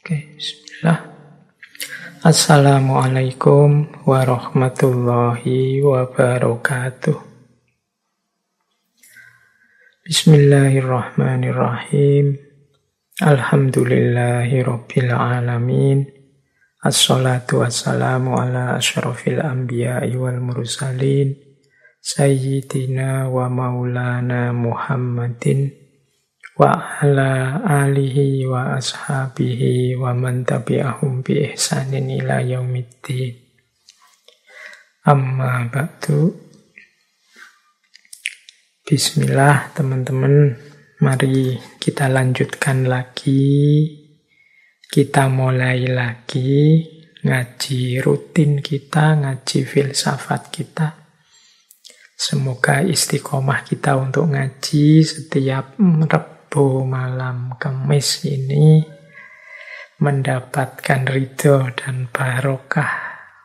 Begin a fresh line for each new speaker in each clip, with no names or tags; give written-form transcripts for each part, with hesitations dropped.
Oke, bismillah. Assalamualaikum warahmatullahi wabarakatuh. Bismillahirrahmanirrahim. Alhamdulillahi rabbil alamin. Assalatu wassalamu ala asyrafil anbiya'i wal mursalin. Sayyidina wa maulana Muhammadin wa ala alihi wa ashabihi wa man tabi'ahum bi ihsanin ila yaumiddin. Amma ba'du. Bismillah teman-teman, mari kita lanjutkan lagi. Kita mulai lagi ngaji rutin kita, ngaji filsafat kita. Semoga istiqomah kita untuk ngaji setiap Rabu malam Kamis ini mendapatkan ridho dan barokah,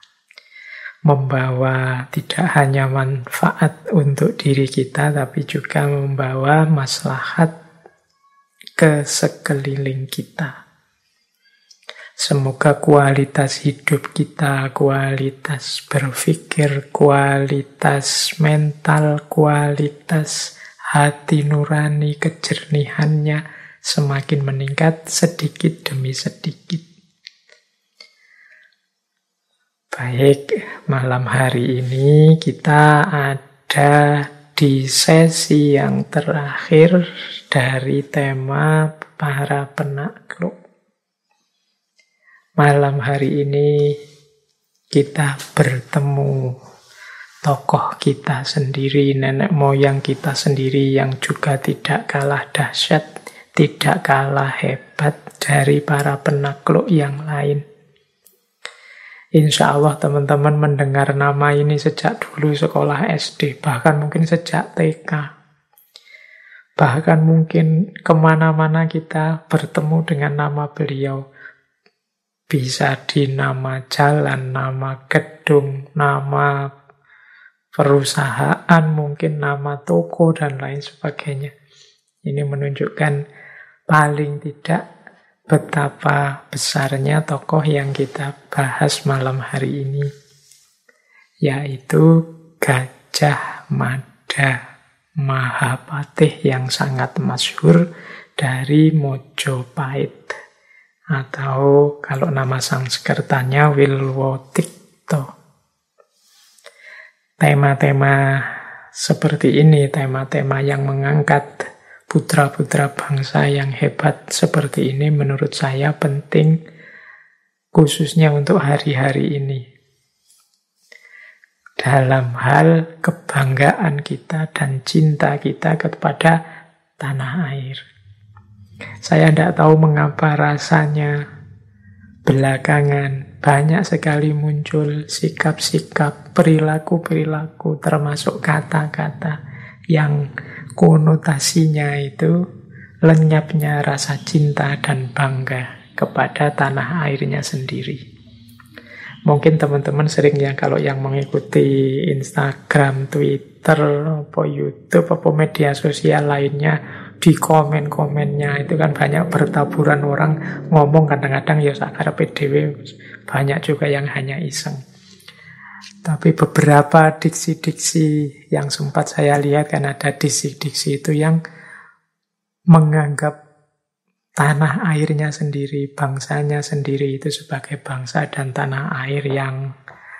membawa tidak hanya manfaat untuk diri kita, tapi juga membawa maslahat ke sekeliling kita. Semoga kualitas hidup kita, kualitas berpikir, kualitas mental, kualitas hati nurani, kejernihannya semakin meningkat sedikit demi sedikit. Baik, malam hari ini kita ada di sesi yang terakhir dari tema para penakluk. Malam hari ini kita bertemu tokoh kita sendiri, nenek moyang kita sendiri yang juga tidak kalah dahsyat, tidak kalah hebat dari para penakluk yang lain. Insya Allah teman-teman mendengar nama ini sejak dulu sekolah SD, bahkan mungkin sejak TK. Bahkan mungkin kemana-mana kita bertemu dengan nama beliau. Bisa di nama jalan, nama gedung, nama perusahaan, mungkin nama toko, dan lain sebagainya. Ini menunjukkan paling tidak betapa besarnya tokoh yang kita bahas malam hari ini, yaitu Gajah Mada, Mahapatih yang sangat masyhur dari Mojopahit, atau kalau nama Sanskertanya Wilwotikto. Tema-tema seperti ini, tema-tema yang mengangkat putra-putra bangsa yang hebat seperti ini menurut saya penting, khususnya untuk hari-hari ini. Dalam hal kebanggaan kita dan cinta kita kepada tanah air. Saya tidak tahu mengapa rasanya belakangan banyak sekali muncul sikap-sikap, perilaku-perilaku, termasuk kata-kata yang konotasinya itu lenyapnya rasa cinta dan bangga kepada tanah airnya sendiri. Mungkin teman-teman sering ya, kalau yang mengikuti Instagram, Twitter, YouTube, media sosial lainnya, di komen-komennya itu kan banyak bertaburan orang ngomong, kadang-kadang ya sakarepe dhewe, banyak juga yang hanya iseng. Tapi beberapa diksi-diksi yang sempat saya lihat, kan ada diksi-diksi itu yang menganggap tanah airnya sendiri, bangsanya sendiri itu sebagai bangsa dan tanah air yang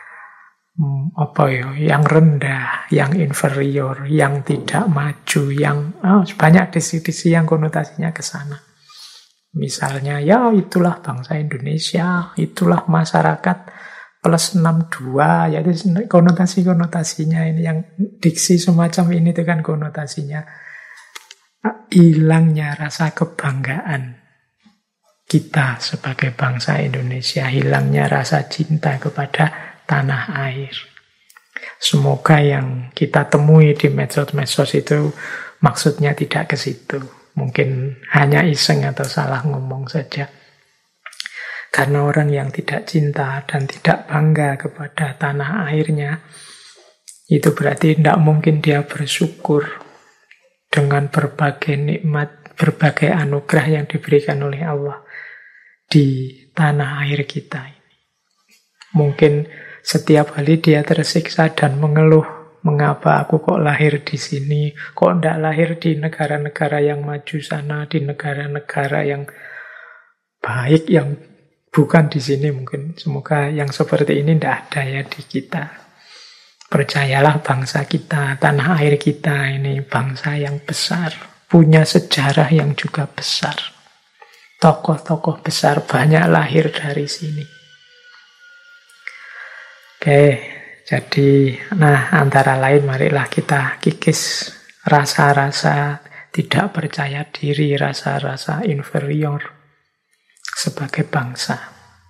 yang rendah, yang inferior, yang tidak maju, yang banyak diksi-diksi yang konotasinya ke sana. Misalnya, ya itulah bangsa Indonesia, itulah masyarakat plus 62, ya itu konotasi-konotasinya ini, yang diksi semacam ini itu kan konotasinya hilangnya rasa kebanggaan kita sebagai bangsa Indonesia, hilangnya rasa cinta kepada tanah air. Semoga yang kita temui di medsos-medsos itu maksudnya tidak ke situ. Mungkin hanya iseng atau salah ngomong saja. Karena orang yang tidak cinta dan tidak bangga kepada tanah airnya, itu berarti tidak mungkin dia bersyukur dengan berbagai nikmat, berbagai anugerah yang diberikan oleh Allah. di tanah air kita ini. Mungkin setiap kali dia tersiksa dan mengeluh, mengapa aku kok lahir di sini, kok tidak lahir di negara-negara yang maju sana, di negara-negara yang baik, yang bukan di sini mungkin. Semoga yang seperti ini tidak ada ya di kita. Percayalah bangsa kita, tanah air kita ini bangsa yang besar, punya sejarah yang juga besar. Tokoh-tokoh besar banyak lahir dari sini. Oke. Jadi, antara lain marilah kita kikis rasa-rasa tidak percaya diri, rasa-rasa inferior sebagai bangsa.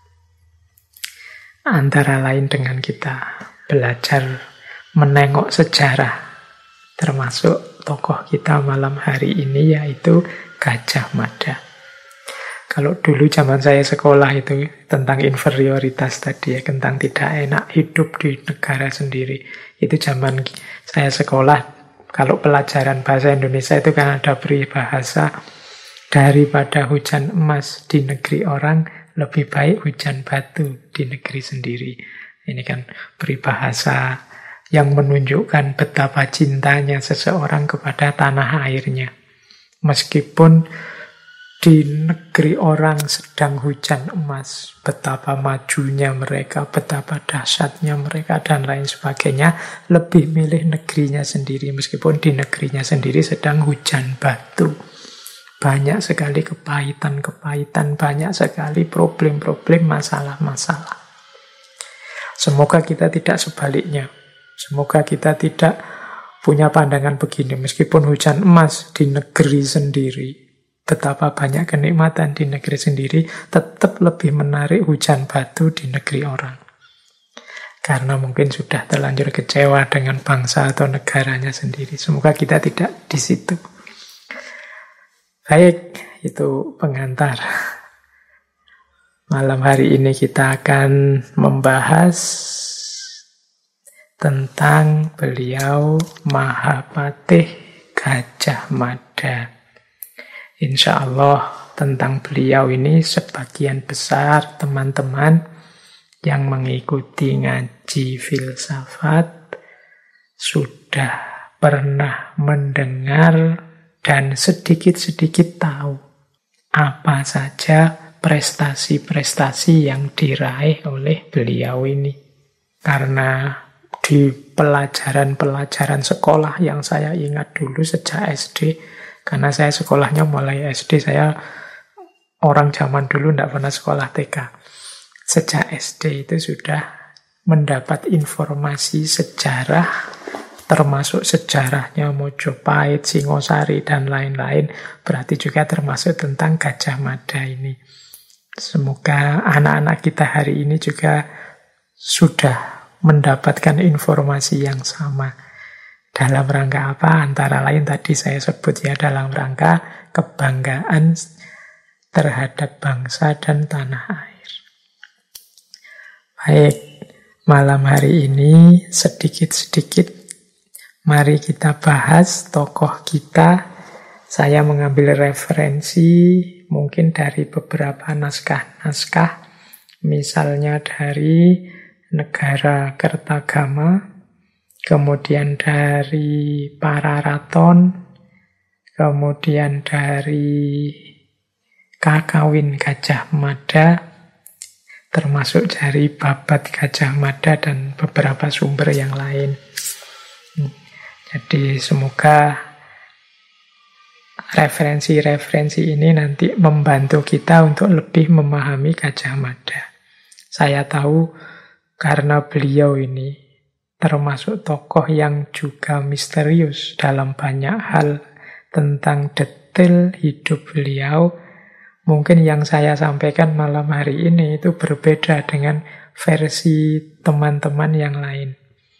Antara lain dengan kita belajar menengok sejarah, termasuk tokoh kita malam hari ini yaitu Gajah Mada. Kalau dulu zaman saya sekolah itu tentang inferioritas tadi ya, tentang tidak enak hidup di negara sendiri. Itu zaman saya sekolah, kalau pelajaran bahasa Indonesia itu kan ada peribahasa, daripada hujan emas di negeri orang, lebih baik hujan batu di negeri sendiri. Ini kan peribahasa yang menunjukkan betapa cintanya seseorang kepada tanah airnya. Meskipun di negeri orang sedang hujan emas, betapa majunya mereka, betapa dahsyatnya mereka, dan lain sebagainya, lebih milih negerinya sendiri, meskipun di negerinya sendiri sedang hujan batu. Banyak sekali kepahitan-kepahitan, banyak sekali problem-problem, masalah-masalah. Semoga kita tidak sebaliknya. Semoga kita tidak punya pandangan begini, meskipun hujan emas di negeri sendiri, betapa banyak kenikmatan di negeri sendiri, tetap lebih menarik hujan batu di negeri orang. Karena mungkin sudah terlanjur kecewa dengan bangsa atau negaranya sendiri. Semoga kita tidak di situ. Baik, itu pengantar. Malam hari ini kita akan membahas tentang beliau Mahapatih Gajah Mada. Insya Allah tentang beliau ini sebagian besar teman-teman yang mengikuti ngaji filsafat sudah pernah mendengar dan sedikit-sedikit tahu apa saja prestasi-prestasi yang diraih oleh beliau ini. Karena di pelajaran-pelajaran sekolah yang saya ingat dulu sejak SD, karena saya sekolahnya mulai SD, saya orang zaman dulu tidak pernah sekolah TK. Sejak SD itu sudah mendapat informasi sejarah, termasuk sejarahnya Mojopahit, Singosari, dan lain-lain. Berarti juga termasuk tentang Gajah Mada ini. Semoga anak-anak kita hari ini juga sudah mendapatkan informasi yang sama. Dalam rangka apa? Antara lain tadi saya sebut ya, dalam rangka kebanggaan terhadap bangsa dan tanah air. Baik, malam hari ini sedikit-sedikit mari kita bahas tokoh kita. Saya mengambil referensi mungkin dari beberapa naskah-naskah, misalnya dari Negara Kertagama, kemudian dari Pararaton, kemudian dari Kakawin Gajah Mada, termasuk dari Babat Gajah Mada dan beberapa sumber yang lain. Jadi semoga referensi-referensi ini nanti membantu kita untuk lebih memahami Gajah Mada. Saya tahu karena beliau ini termasuk tokoh yang juga misterius dalam banyak hal tentang detail hidup beliau. Mungkin yang saya sampaikan malam hari ini itu berbeda dengan versi teman-teman yang lain.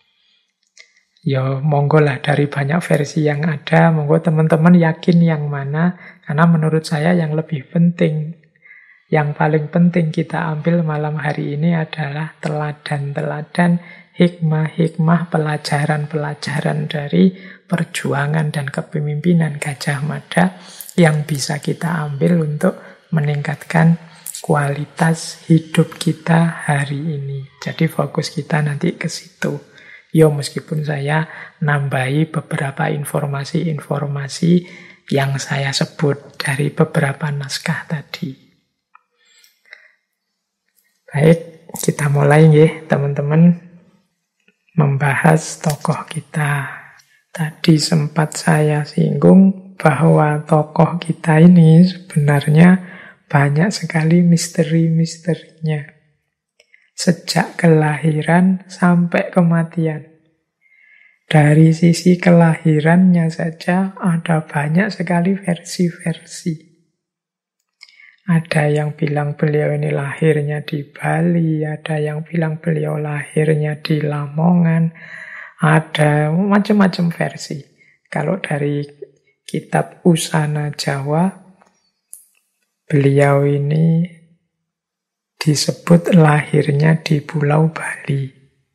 Ya monggo lah, dari banyak versi yang ada, monggo teman-teman yakin yang mana, karena menurut saya yang lebih penting, yang paling penting kita ambil malam hari ini adalah teladan-teladan, hikmah-hikmah, pelajaran-pelajaran dari perjuangan dan kepemimpinan Gajah Mada yang bisa kita ambil untuk meningkatkan kualitas hidup kita hari ini. Jadi fokus kita nanti ke situ. Yo, meskipun saya nambahi beberapa informasi-informasi yang saya sebut dari beberapa naskah tadi. Baik, kita mulai ya teman-teman membahas tokoh kita. Tadi sempat saya singgung bahwa tokoh kita ini sebenarnya banyak sekali misteri-misterinya. Sejak kelahiran sampai kematian. Dari sisi kelahirannya saja ada banyak sekali versi-versi. Ada yang bilang beliau ini lahirnya di Bali, ada yang bilang beliau lahirnya di Lamongan, ada macam-macam versi. Kalau dari kitab Usana Jawa, beliau ini disebut lahirnya di Pulau Bali.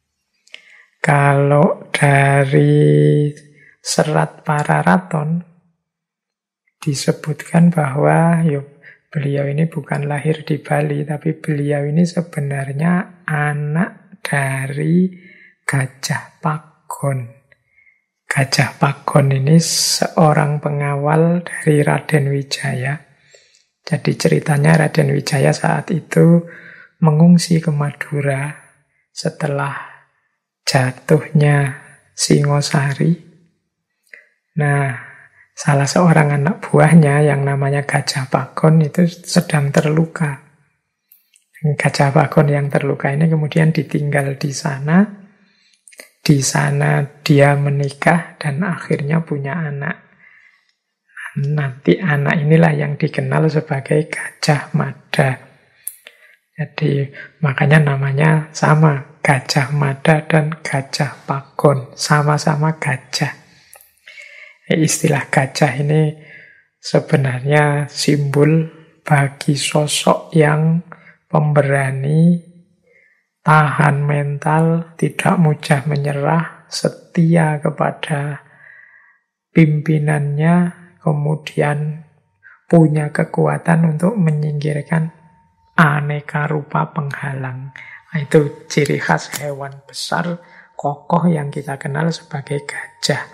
Kalau dari Serat Pararaton disebutkan bahwa beliau ini bukan lahir di Bali, tapi beliau ini sebenarnya anak dari Gajah Pagon. Gajah Pagon ini seorang pengawal dari Raden Wijaya. Jadi ceritanya Raden Wijaya saat itu mengungsi ke Madura setelah jatuhnya Singosari. Nah, salah seorang anak buahnya yang namanya Gajah Pagon itu sedang terluka. Gajah Pagon yang terluka ini kemudian ditinggal di sana. Di sana dia menikah dan akhirnya punya anak. Nanti anak inilah yang dikenal sebagai Gajah Mada. Jadi makanya namanya sama, Gajah Mada dan Gajah Pagon, sama-sama gajah. Istilah gajah ini sebenarnya simbol bagi sosok yang pemberani, tahan mental, tidak mudah menyerah, setia kepada pimpinannya, kemudian punya kekuatan untuk menyingkirkan aneka rupa penghalang. Nah, itu ciri khas hewan besar, kokoh yang kita kenal sebagai gajah.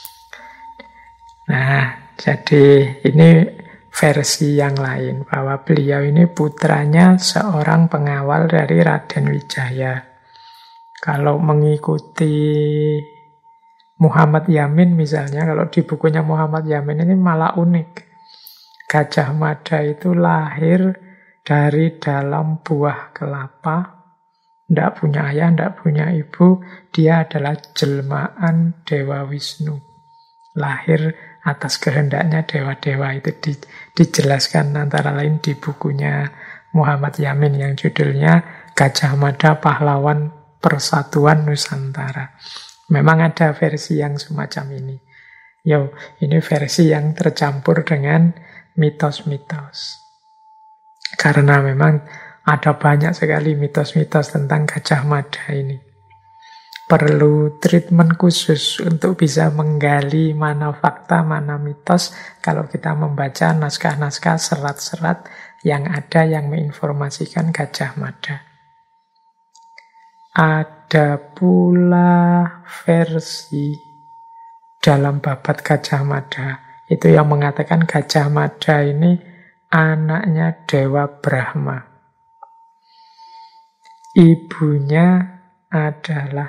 Nah, jadi ini versi yang lain, bahwa beliau ini putranya seorang pengawal dari Raden Wijaya. Kalau mengikuti Muhammad Yamin misalnya, kalau di bukunya Muhammad Yamin ini malah unik. Gajah Mada itu lahir dari dalam buah kelapa, tidak punya ayah, tidak punya ibu, dia adalah jelmaan Dewa Wisnu. Lahir atas kehendaknya dewa-dewa, itu dijelaskan antara lain di bukunya Muhammad Yamin yang judulnya Gajah Mada Pahlawan Persatuan Nusantara. Memang ada versi yang semacam ini. Ini versi yang tercampur dengan mitos-mitos. Karena memang ada banyak sekali mitos-mitos tentang Gajah Mada ini. Perlu treatment khusus untuk bisa menggali mana fakta, mana mitos kalau kita membaca naskah-naskah, serat-serat yang ada yang menginformasikan Gajah Mada. Ada pula versi dalam babat Gajah Mada itu yang mengatakan Gajah Mada ini anaknya Dewa Brahma. Ibunya adalah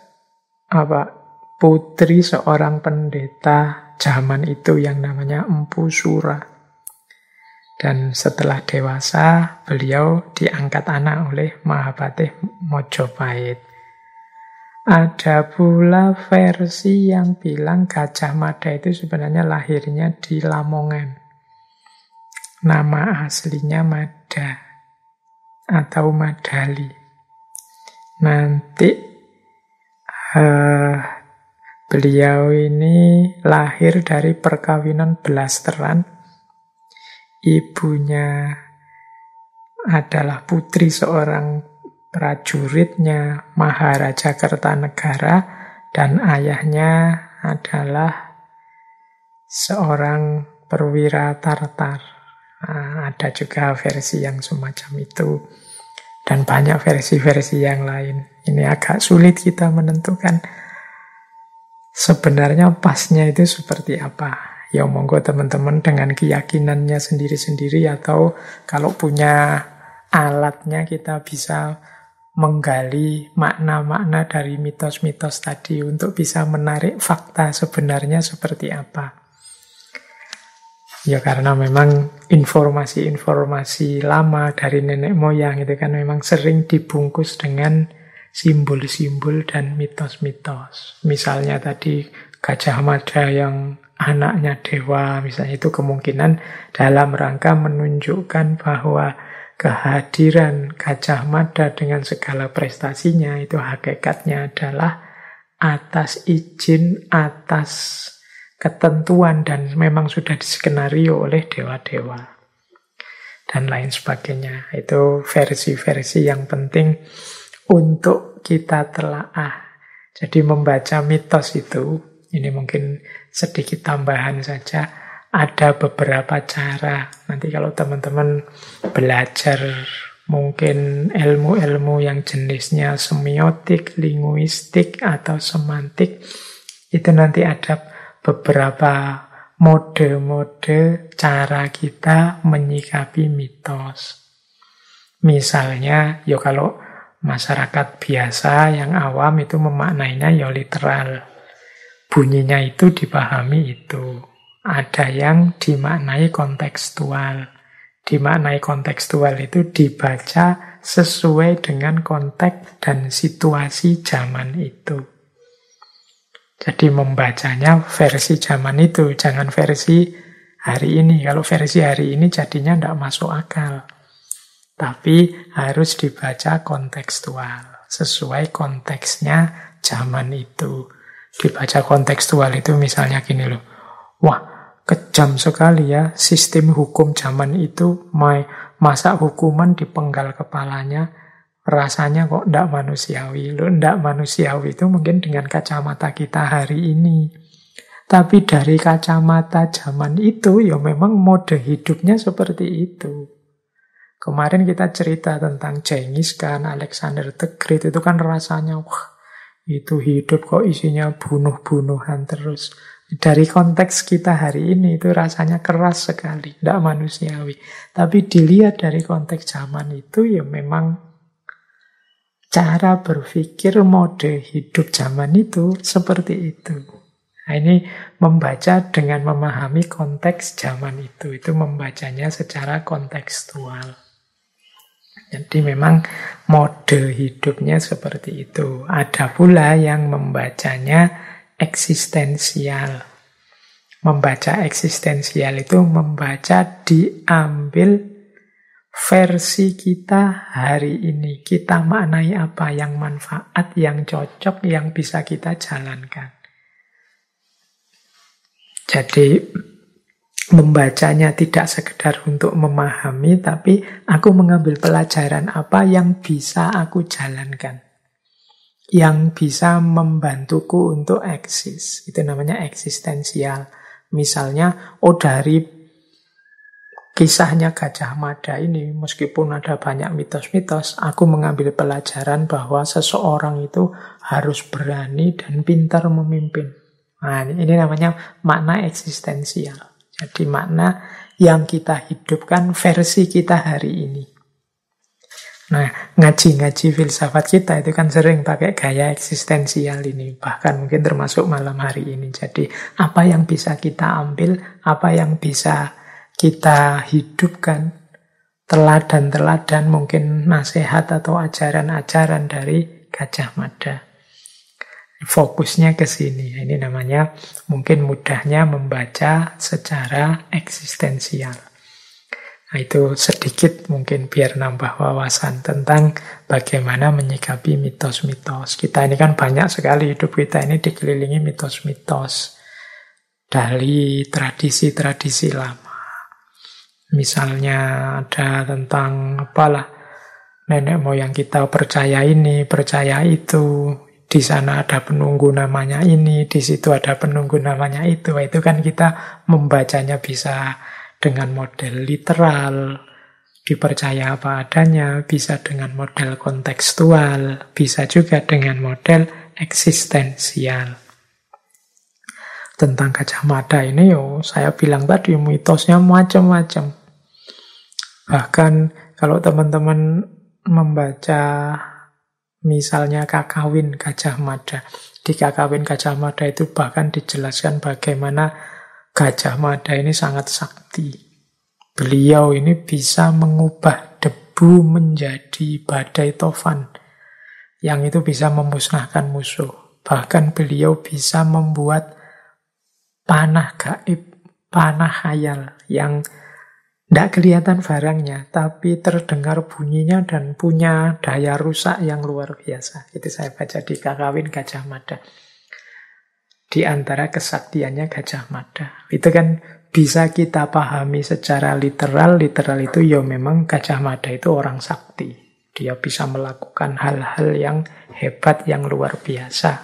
putri seorang pendeta zaman itu yang namanya Empu Sura. Dan setelah dewasa, beliau diangkat anak oleh Mahapatih Mojopahit. Ada pula versi yang bilang Gajah Mada itu sebenarnya lahirnya di Lamongan. Nama aslinya Mada atau Madali. Nanti beliau ini lahir dari perkawinan blasteran. Ibunya adalah putri seorang prajuritnya Maharaja Kertanegara dan ayahnya adalah seorang perwira Tartar. ada juga versi yang semacam itu. Dan banyak versi-versi yang lain. Ini agak sulit kita menentukan sebenarnya pasnya itu seperti apa. Ya monggo teman-teman dengan keyakinannya sendiri-sendiri, atau kalau punya alatnya kita bisa menggali makna-makna dari mitos-mitos tadi untuk bisa menarik fakta sebenarnya seperti apa. Ya karena memang informasi-informasi lama dari nenek moyang itu kan memang sering dibungkus dengan simbol-simbol dan mitos-mitos. Misalnya tadi Gajah Mada yang anaknya dewa, misalnya itu kemungkinan dalam rangka menunjukkan bahwa kehadiran Gajah Mada dengan segala prestasinya itu hakikatnya adalah atas izin, atas ketentuan, dan memang sudah diskenario oleh dewa-dewa dan lain sebagainya. Itu versi-versi yang penting untuk kita telaah. Jadi membaca mitos itu, ini mungkin sedikit tambahan saja, ada beberapa cara. Nanti kalau teman-teman belajar mungkin ilmu-ilmu yang jenisnya semiotik, linguistik, atau semantik, itu nanti ada beberapa mode-mode cara kita menyikapi mitos. Misalnya, ya kalau masyarakat biasa yang awam itu memaknainya ya literal. Bunyinya itu dipahami itu. Ada yang dimaknai kontekstual. Dimaknai kontekstual itu dibaca sesuai dengan konteks dan situasi zaman itu. Jadi membacanya versi zaman itu, jangan versi hari ini. Kalau versi hari ini jadinya tidak masuk akal. Tapi harus dibaca kontekstual, sesuai konteksnya zaman itu. Dibaca kontekstual itu misalnya gini loh, wah kejam sekali ya sistem hukum zaman itu, masa hukuman dipenggal kepalanya, rasanya kok tidak manusiawi. Loh, tidak manusiawi itu mungkin dengan kacamata kita hari ini. Tapi dari kacamata zaman itu, ya memang mode hidupnya seperti itu. Kemarin kita cerita tentang Genghis Khan, Alexander the Great, itu kan rasanya, wah, itu hidup kok isinya bunuh-bunuhan terus. Dari konteks kita hari ini, itu rasanya keras sekali, tidak manusiawi. Tapi dilihat dari konteks zaman itu, ya memang cara berpikir mode hidup zaman itu seperti itu. Nah, ini membaca dengan memahami konteks zaman itu membacanya secara kontekstual. Jadi memang mode hidupnya seperti itu. Ada pula yang membacanya eksistensial. Membaca eksistensial itu membaca diambil versi kita hari ini. Kita maknai apa yang manfaat, yang cocok, yang bisa kita jalankan. Jadi membacanya tidak sekedar untuk memahami, tapi aku mengambil pelajaran apa yang bisa aku jalankan, yang bisa membantuku untuk eksis. Itu namanya eksistensial. Misalnya, dari kisahnya Gajah Mada ini, meskipun ada banyak mitos-mitos, aku mengambil pelajaran bahwa seseorang itu harus berani dan pintar memimpin. Nah, ini namanya makna eksistensial. Jadi makna yang kita hidupkan versi kita hari ini. Nah, ngaji-ngaji filsafat kita itu kan sering pakai gaya eksistensial ini. Bahkan mungkin termasuk malam hari ini. Jadi apa yang bisa kita ambil, apa yang bisa kita hidupkan, teladan-teladan, mungkin nasihat atau ajaran-ajaran dari Gajah Mada. Fokusnya ke sini. Ini namanya mungkin mudahnya membaca secara eksistensial. Nah, itu sedikit mungkin biar nambah wawasan tentang bagaimana menyikapi mitos-mitos. Kita ini kan banyak sekali, hidup kita ini dikelilingi mitos-mitos dari tradisi-tradisi lama. Misalnya ada tentang apalah, nenek moyang kita percaya ini, percaya itu, di sana ada penunggu namanya ini, di situ ada penunggu namanya itu. Itu kan kita membacanya bisa dengan model literal, dipercaya apa adanya, bisa dengan model kontekstual, bisa juga dengan model eksistensial. Tentang Gajah Mada ini saya bilang tadi mitosnya macam-macam. Bahkan kalau teman-teman membaca misalnya Kakawin Gajah Mada, di Kakawin Gajah Mada itu bahkan dijelaskan bagaimana Gajah Mada ini sangat sakti. Beliau ini bisa mengubah debu menjadi badai tofan, yang itu bisa memusnahkan musuh. Bahkan beliau bisa membuat panah gaib, panah khayal yang tidak kelihatan barangnya, tapi terdengar bunyinya dan punya daya rusak yang luar biasa. Itu saya baca di Kakawin Gajah Mada. Di antara kesaktiannya Gajah Mada. Itu kan bisa kita pahami secara literal. Literal itu ya memang Gajah Mada itu orang sakti. Dia bisa melakukan hal-hal yang hebat, yang luar biasa.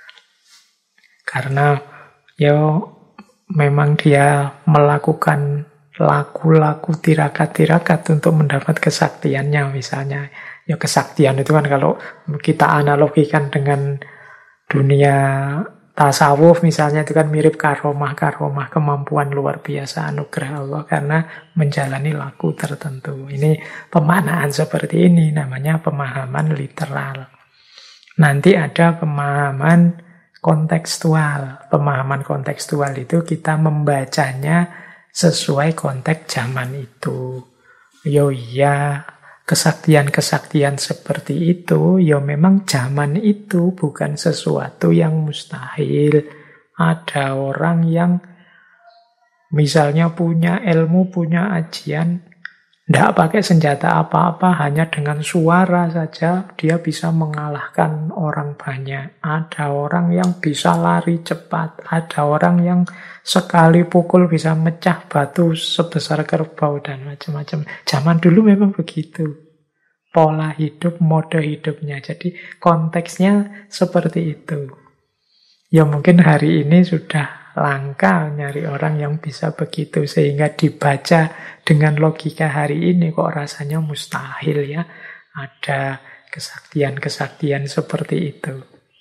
Karena ya memang dia melakukan laku-laku tirakat-tirakat untuk mendapat kesaktiannya misalnya. Ya kesaktian itu kan kalau kita analogikan dengan dunia tasawuf misalnya itu kan mirip karomah-karomah, kemampuan luar biasa anugerah Allah karena menjalani laku tertentu. Ini pemaknaan seperti ini namanya pemahaman literal. Nanti ada pemahaman kontekstual. Pemahaman kontekstual itu kita membacanya sesuai konteks zaman itu. Yo iya, kesaktian-kesaktian seperti itu, yo memang zaman itu bukan sesuatu yang mustahil. Ada orang yang misalnya punya ilmu, punya ajian, tidak pakai senjata apa-apa, hanya dengan suara saja dia bisa mengalahkan orang banyak. Ada orang yang bisa lari cepat, ada orang yang sekali pukul bisa mecah batu sebesar kerbau dan macam-macam. Zaman dulu memang begitu. Pola hidup, mode hidupnya. Jadi konteksnya seperti itu. Ya mungkin hari ini sudah langka nyari orang yang bisa begitu. Sehingga dibaca dengan logika hari ini kok rasanya mustahil ya. Ada kesaktian-kesaktian seperti itu.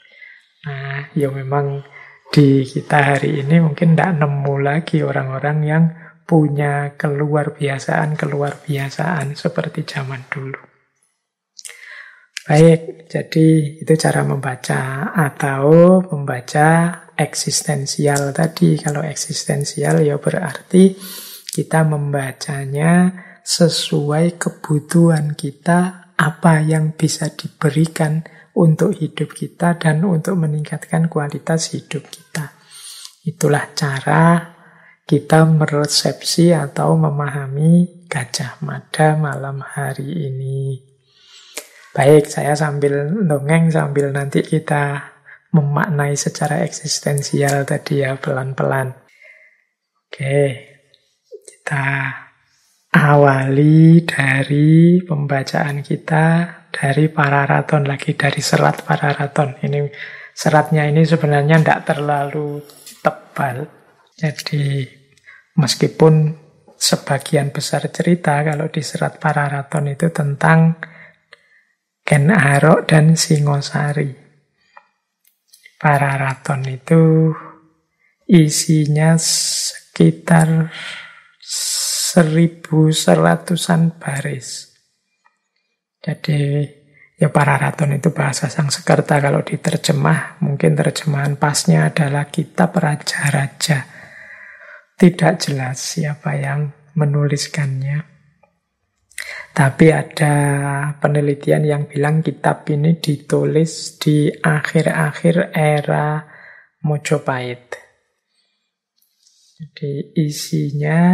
Nah ya memang di kita hari ini mungkin tidak nemu lagi orang-orang yang punya keluar biasaan seperti zaman dulu. Baik, jadi itu cara membaca atau membaca eksistensial tadi. Kalau eksistensial ya berarti kita membacanya sesuai kebutuhan kita, apa yang bisa diberikan untuk hidup kita dan untuk meningkatkan kualitas hidup kita. Itulah cara kita meresepsi atau memahami Gajah Mada malam hari ini. Baik, saya sambil dongeng, sambil nanti kita memaknai secara eksistensial tadi ya, pelan-pelan. Oke, kita awali dari pembacaan kita dari Pararaton, lagi dari serat Pararaton. Ini seratnya ini sebenarnya tidak terlalu tebal. Jadi meskipun sebagian besar cerita kalau di serat Pararaton itu tentang Ken Arok dan Singosari. Pararaton itu isinya sekitar 1100-an baris. Jadi ya Pararaton itu bahasa Sanskerta, kalau diterjemah mungkin terjemahan pasnya adalah kitab raja-raja. Tidak jelas siapa yang menuliskannya. Tapi ada penelitian yang bilang kitab ini ditulis di akhir-akhir era Mojopahit. Jadi isinya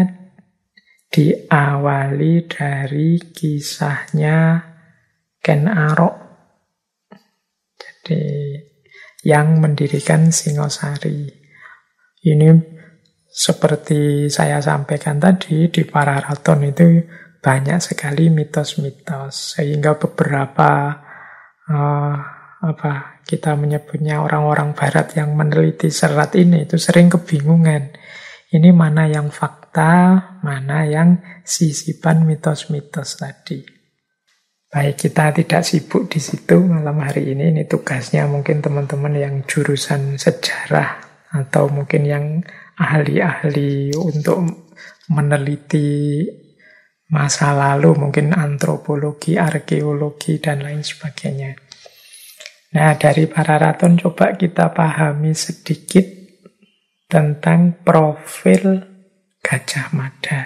diawali dari kisahnya Ken Arok. Jadi yang mendirikan Singosari. Ini seperti saya sampaikan tadi di Pararaton itu banyak sekali mitos-mitos, sehingga beberapa kita menyebutnya orang-orang barat yang meneliti serat ini itu sering kebingungan. Ini mana yang fakta, fakta, mana yang sisipan mitos-mitos tadi. Baik, kita tidak sibuk di situ malam hari ini. Ini tugasnya mungkin teman-teman yang jurusan sejarah atau mungkin yang ahli-ahli untuk meneliti masa lalu, mungkin antropologi, arkeologi, dan lain sebagainya. Nah, dari Pararaton coba kita pahami sedikit tentang profil Gajah Mada.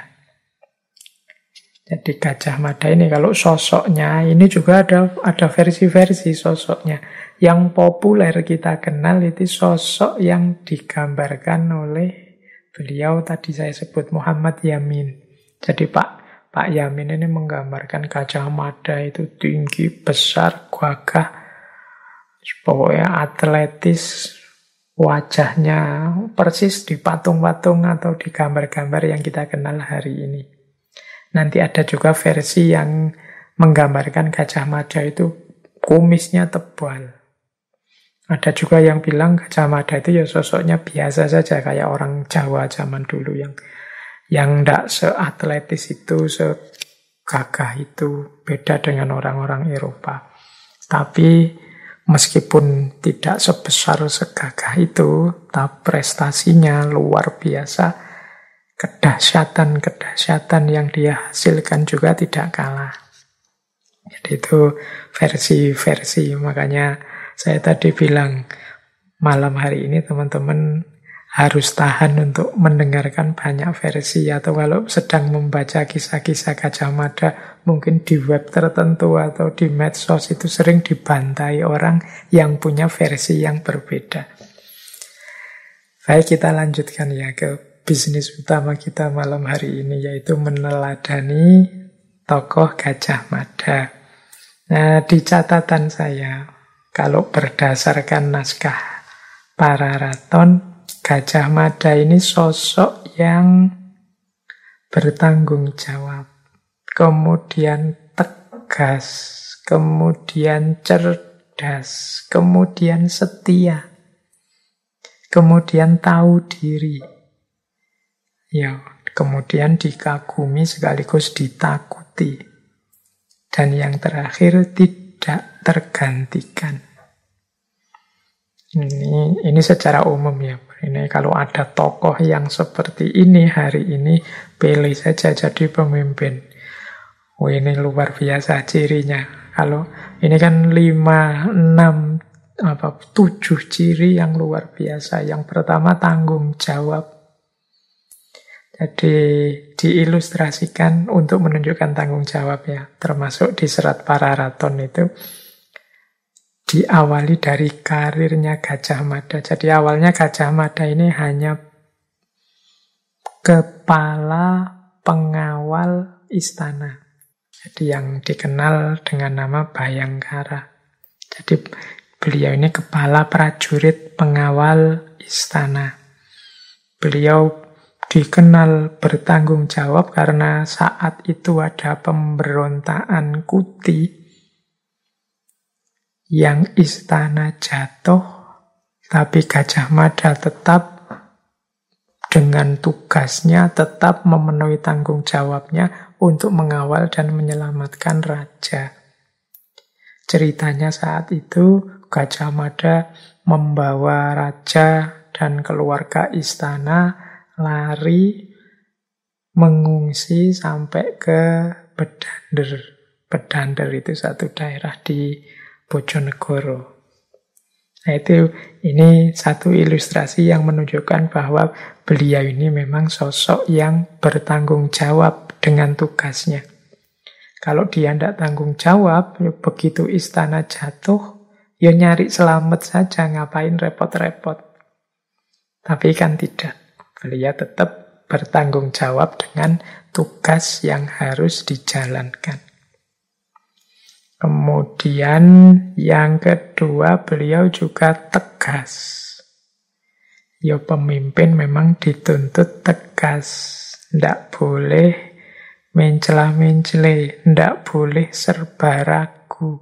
Jadi Gajah Mada ini kalau sosoknya, ini juga ada versi-versi sosoknya. Yang populer kita kenal itu sosok yang digambarkan oleh beliau tadi saya sebut Muhammad Yamin. Jadi Pak Yamin ini menggambarkan Gajah Mada itu tinggi, besar, gagah, pokoknya atletis, wajahnya persis di patung-patung atau di gambar-gambar yang kita kenal hari ini. Nanti ada juga versi yang menggambarkan Gajah Mada itu kumisnya tebal. Ada juga yang bilang Gajah Mada itu ya sosoknya biasa saja, kayak orang Jawa zaman dulu yang tidak seatletis itu, segagah itu, beda dengan orang-orang Eropa. Tapi meskipun tidak sebesar segagah itu, tapi prestasinya luar biasa. Kedahsyatan yang dia hasilkan juga tidak kalah. Jadi itu versi-versi. Makanya saya tadi bilang malam hari ini teman-teman harus tahan untuk mendengarkan banyak versi. Atau kalau sedang membaca kisah-kisah Gajah Mada, mungkin di web tertentu atau di medsos itu sering dibantai orang yang punya versi yang berbeda. Baik, kita lanjutkan ya ke bisnis utama kita malam hari ini, yaitu meneladani tokoh Gajah Mada. Nah, di catatan saya, kalau berdasarkan naskah Pararaton, Gajah Mada ini sosok yang bertanggung jawab, kemudian tegas, kemudian cerdas, kemudian setia, kemudian tahu diri. Ya, kemudian dikagumi sekaligus ditakuti. Dan yang terakhir tidak tergantikan. Ini secara umum ya. Ini kalau ada tokoh yang seperti ini hari ini, pilih saja jadi pemimpin. Oh, ini luar biasa cirinya. Kalau ini kan 5, 6, 7 ciri yang luar biasa. Yang pertama tanggung jawab. Jadi diilustrasikan untuk menunjukkan tanggung jawab ya. Termasuk di serat Pararaton itu diawali dari karirnya Gajah Mada. Jadi awalnya Gajah Mada ini hanya kepala pengawal istana. Jadi yang dikenal dengan nama Bayangkara. Jadi beliau ini kepala prajurit pengawal istana. Beliau dikenal bertanggung jawab karena saat itu ada pemberontakan Kuti yang istana jatuh, tapi Gajah Mada tetap dengan tugasnya, tetap memenuhi tanggung jawabnya untuk mengawal dan menyelamatkan raja. Ceritanya saat itu Gajah Mada membawa raja dan keluarga istana lari mengungsi sampai ke Bedander. Bedander itu satu daerah di Bojonegoro. Nah, ini satu ilustrasi yang menunjukkan bahwa beliau ini memang sosok yang bertanggung jawab dengan tugasnya. Kalau dia tidak tanggung jawab, begitu istana jatuh, ya nyari selamat saja, ngapain repot-repot. Tapi kan tidak. Beliau tetap bertanggung jawab dengan tugas yang harus dijalankan. Kemudian yang kedua, beliau juga tegas. Ya, pemimpin memang dituntut tegas. Tidak boleh mencela-mencele, tidak boleh serba ragu.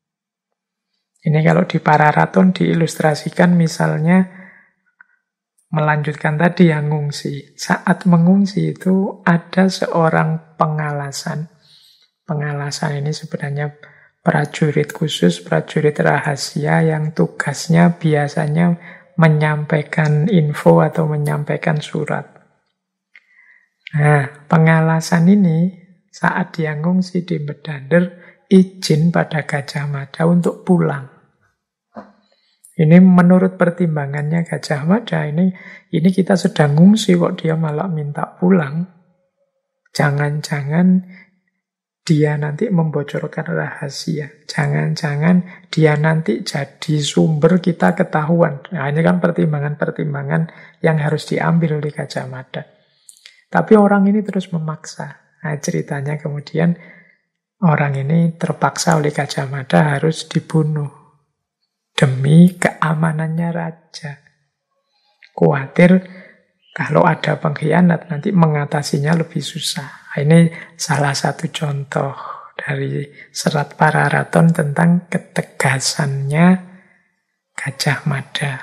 Ini kalau di Pararaton diilustrasikan misalnya melanjutkan tadi yang ngungsi. Saat mengungsi itu ada seorang pengalasan. Pengalasan ini sebenarnya prajurit khusus, prajurit rahasia yang tugasnya biasanya menyampaikan info atau menyampaikan surat. Nah, pengalasan ini saat dia ngungsi di Medander, izin pada Gajah Mada untuk pulang. Ini menurut pertimbangannya Gajah Mada, ini kita sedang ngungsi kok dia malah minta pulang. Jangan-jangan dia nanti membocorkan rahasia. Jangan-jangan dia nanti jadi sumber kita ketahuan. Nah, ini kan pertimbangan-pertimbangan yang harus diambil oleh Gajah Mada. Tapi orang ini terus memaksa. Nah, ceritanya kemudian orang ini terpaksa oleh Gajah Mada harus dibunuh demi keamanannya raja. Khawatir kalau ada pengkhianat nanti mengatasinya lebih susah. Ini salah satu contoh dari Serat Pararaton tentang ketegasannya Gajah Mada.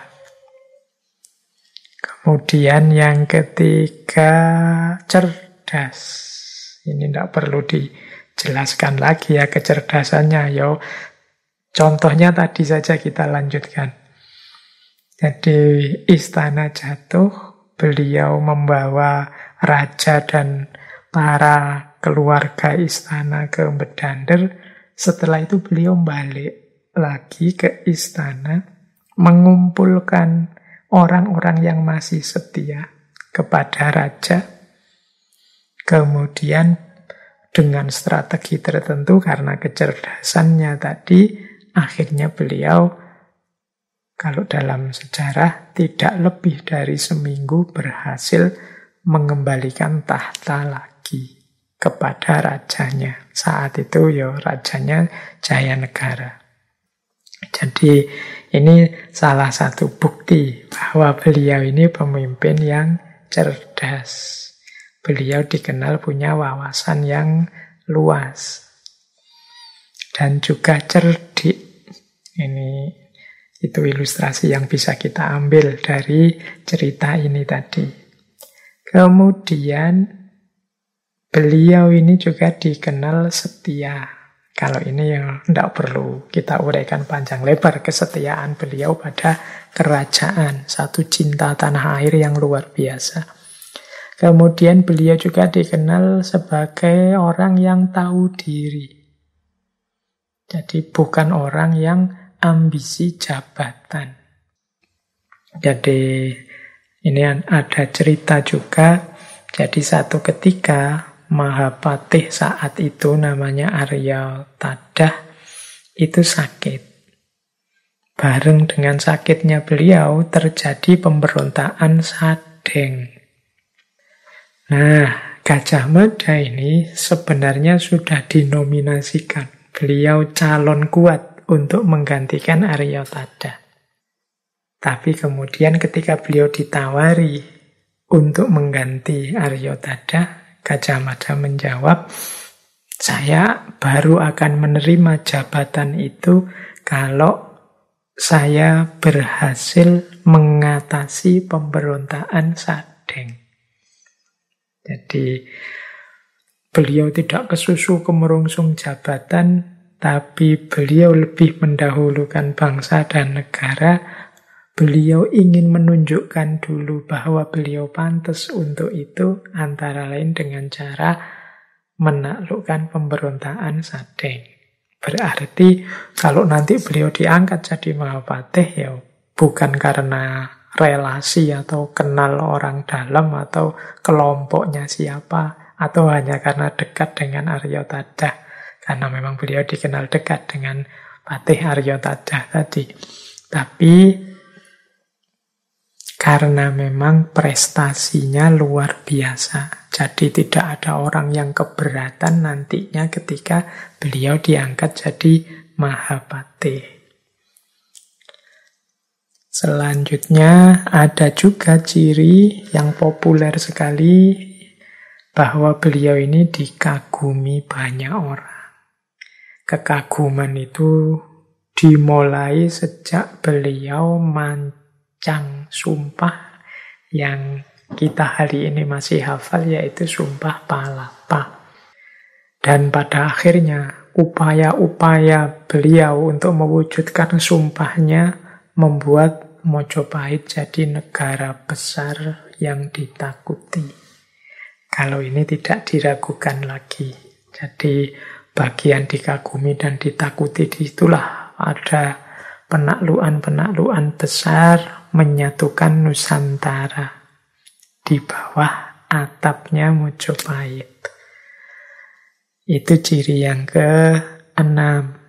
Kemudian yang ketiga, cerdas. Ini tidak perlu dijelaskan lagi ya kecerdasannya. Yo, contohnya tadi saja kita lanjutkan. Jadi istana jatuh, beliau membawa raja dan para keluarga istana ke Medander. Setelah itu beliau balik lagi ke istana, mengumpulkan orang-orang yang masih setia kepada raja. Kemudian dengan strategi tertentu karena kecerdasannya tadi, akhirnya beliau, kalau dalam sejarah, tidak lebih dari seminggu berhasil mengembalikan tahta lagi kepada rajanya. Saat itu ya rajanya Jayanegara. Jadi ini salah satu bukti bahwa beliau ini pemimpin yang cerdas. Beliau dikenal punya wawasan yang luas dan juga cerdik. Itu ilustrasi yang bisa kita ambil dari cerita ini tadi. Kemudian beliau ini juga dikenal setia. Kalau ini yang tidak perlu kita uraikan panjang lebar, kesetiaan beliau pada kerajaan. Satu cinta tanah air yang luar biasa. Kemudian beliau juga dikenal sebagai orang yang tahu diri. Jadi bukan orang yang ambisi jabatan. Jadi ini ada cerita juga. Jadi satu ketika Mahapatih saat itu namanya Arya Tadah itu sakit. Bareng dengan sakitnya beliau terjadi pemberontakan Sadeng. Nah, Gajah Mada ini sebenarnya sudah dinominasikan. Beliau calon kuat untuk menggantikan Arya Tadah. Tapi kemudian ketika beliau ditawari untuk mengganti Arya Tadah, Gajah Mada menjawab, saya baru akan menerima jabatan itu kalau saya berhasil mengatasi pemberontakan Sadeng. Jadi beliau tidak kesusu kemerungsung jabatan, tapi beliau lebih mendahulukan bangsa dan negara. Beliau ingin menunjukkan dulu bahwa beliau pantas untuk itu, antara lain dengan cara menaklukkan pemberontakan Sadeng. Berarti kalau nanti beliau diangkat jadi Mahapatih, ya bukan karena relasi atau kenal orang dalam atau kelompoknya siapa, atau hanya karena dekat dengan Arya Tadah, karena memang beliau dikenal dekat dengan Patih Arya Tadah tadi. Tapi karena memang prestasinya luar biasa, jadi tidak ada orang yang keberatan nantinya ketika beliau diangkat jadi Mahapatih. Selanjutnya ada juga ciri yang populer sekali bahwa beliau ini dikagumi banyak orang. Kekaguman itu dimulai sejak beliau mancang sumpah yang kita hari ini masih hafal, yaitu Sumpah Palapa. Dan pada akhirnya upaya-upaya beliau untuk mewujudkan sumpahnya membuat Mojopahit jadi negara besar yang ditakuti. Kalau ini tidak diragukan lagi. Jadi bagian dikagumi dan ditakuti, itulah ada penaklukan-penaklukan besar menyatukan Nusantara di bawah atapnya Mojopahit. Itu ciri yang ke-6.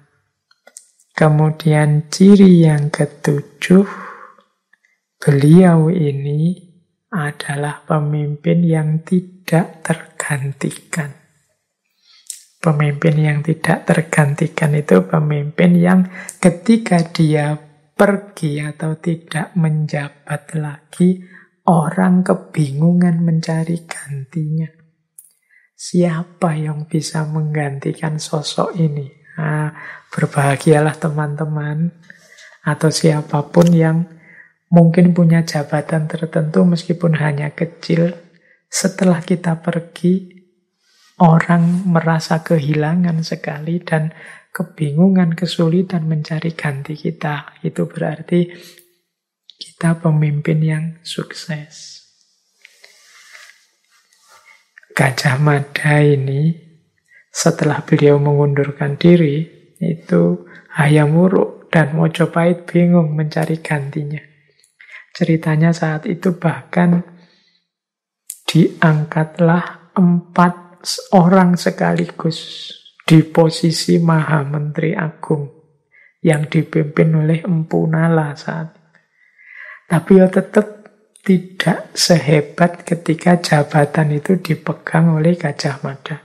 Kemudian ciri yang ke-7, beliau ini adalah pemimpin yang tidak tergantikan. Pemimpin yang tidak tergantikan itu pemimpin yang ketika dia pergi atau tidak menjabat lagi, orang kebingungan mencari gantinya. Siapa yang bisa menggantikan sosok ini? Berbahagialah teman-teman atau siapapun yang mungkin punya jabatan tertentu meskipun hanya kecil. Setelah kita pergi, orang merasa kehilangan sekali dan kebingungan, kesulitan mencari ganti kita. Itu berarti kita pemimpin yang sukses. Gajah Mada ini setelah beliau mengundurkan diri, itu Hayam Wuruk dan Mojopahit bingung mencari gantinya. Ceritanya saat itu bahkan diangkatlah 4 orang sekaligus di posisi Maha Menteri Agung yang dipimpin oleh Empu Nala saat itu. Tapi tetap tidak sehebat ketika jabatan itu dipegang oleh Gajah Mada.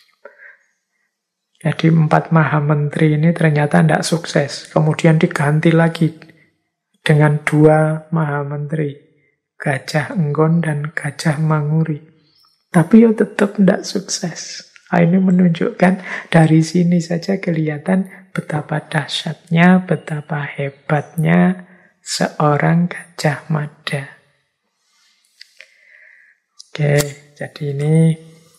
Jadi 4 Maha Menteri ini ternyata tidak sukses. Kemudian diganti lagi dengan 2 Maha Menteri, Gajah Enggon dan Gajah Manguri. Tapi tetap tidak sukses. Ini menunjukkan dari sini saja kelihatan betapa dahsyatnya, betapa hebatnya seorang Gajah Mada. Oke, jadi ini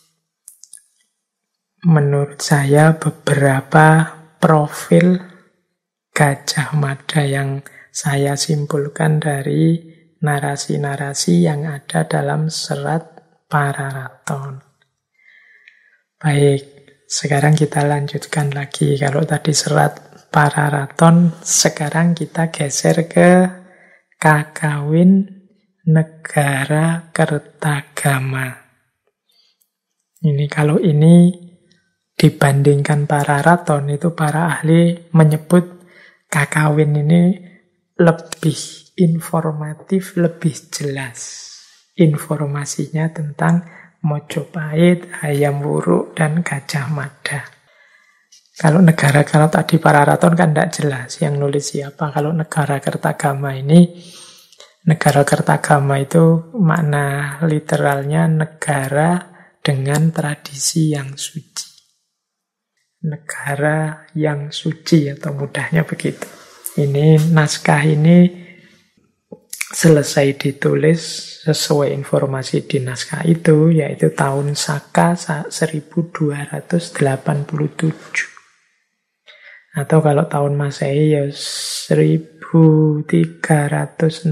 menurut saya beberapa profil Gajah Mada yang saya simpulkan dari narasi-narasi yang ada dalam serat Pararaton. Baik, sekarang kita lanjutkan lagi. Kalau tadi serat Pararaton, sekarang kita geser ke Kakawin Negara Kertagama. Kalau ini dibandingkan Pararaton, itu para ahli menyebut Kakawin ini lebih informatif, lebih jelas informasinya tentang Mojopahit, Hayam Wuruk, dan Gajah Mada. Kalau tadi Pararaton kan tidak jelas yang nulis siapa. Kalau Negara Kertagama ini, Negara Kertagama itu makna literalnya negara dengan tradisi yang suci. Negara yang suci atau mudahnya begitu. Ini naskah ini selesai ditulis sesuai informasi di naskah itu, yaitu tahun Saka 1287. Atau kalau tahun Masehi ya 1365.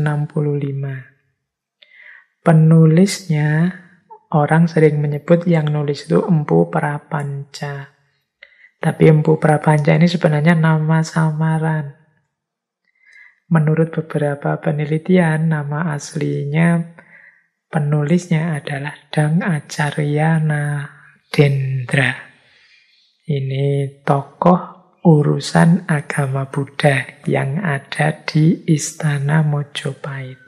Penulisnya orang sering menyebut yang nulis itu Empu Prapanca. Tapi Empu Prapanca ini sebenarnya nama samaran. Menurut beberapa penelitian, nama aslinya penulisnya adalah Dang Acarya Nadendra. Ini tokoh urusan agama Buddha yang ada di Istana Mojopahit.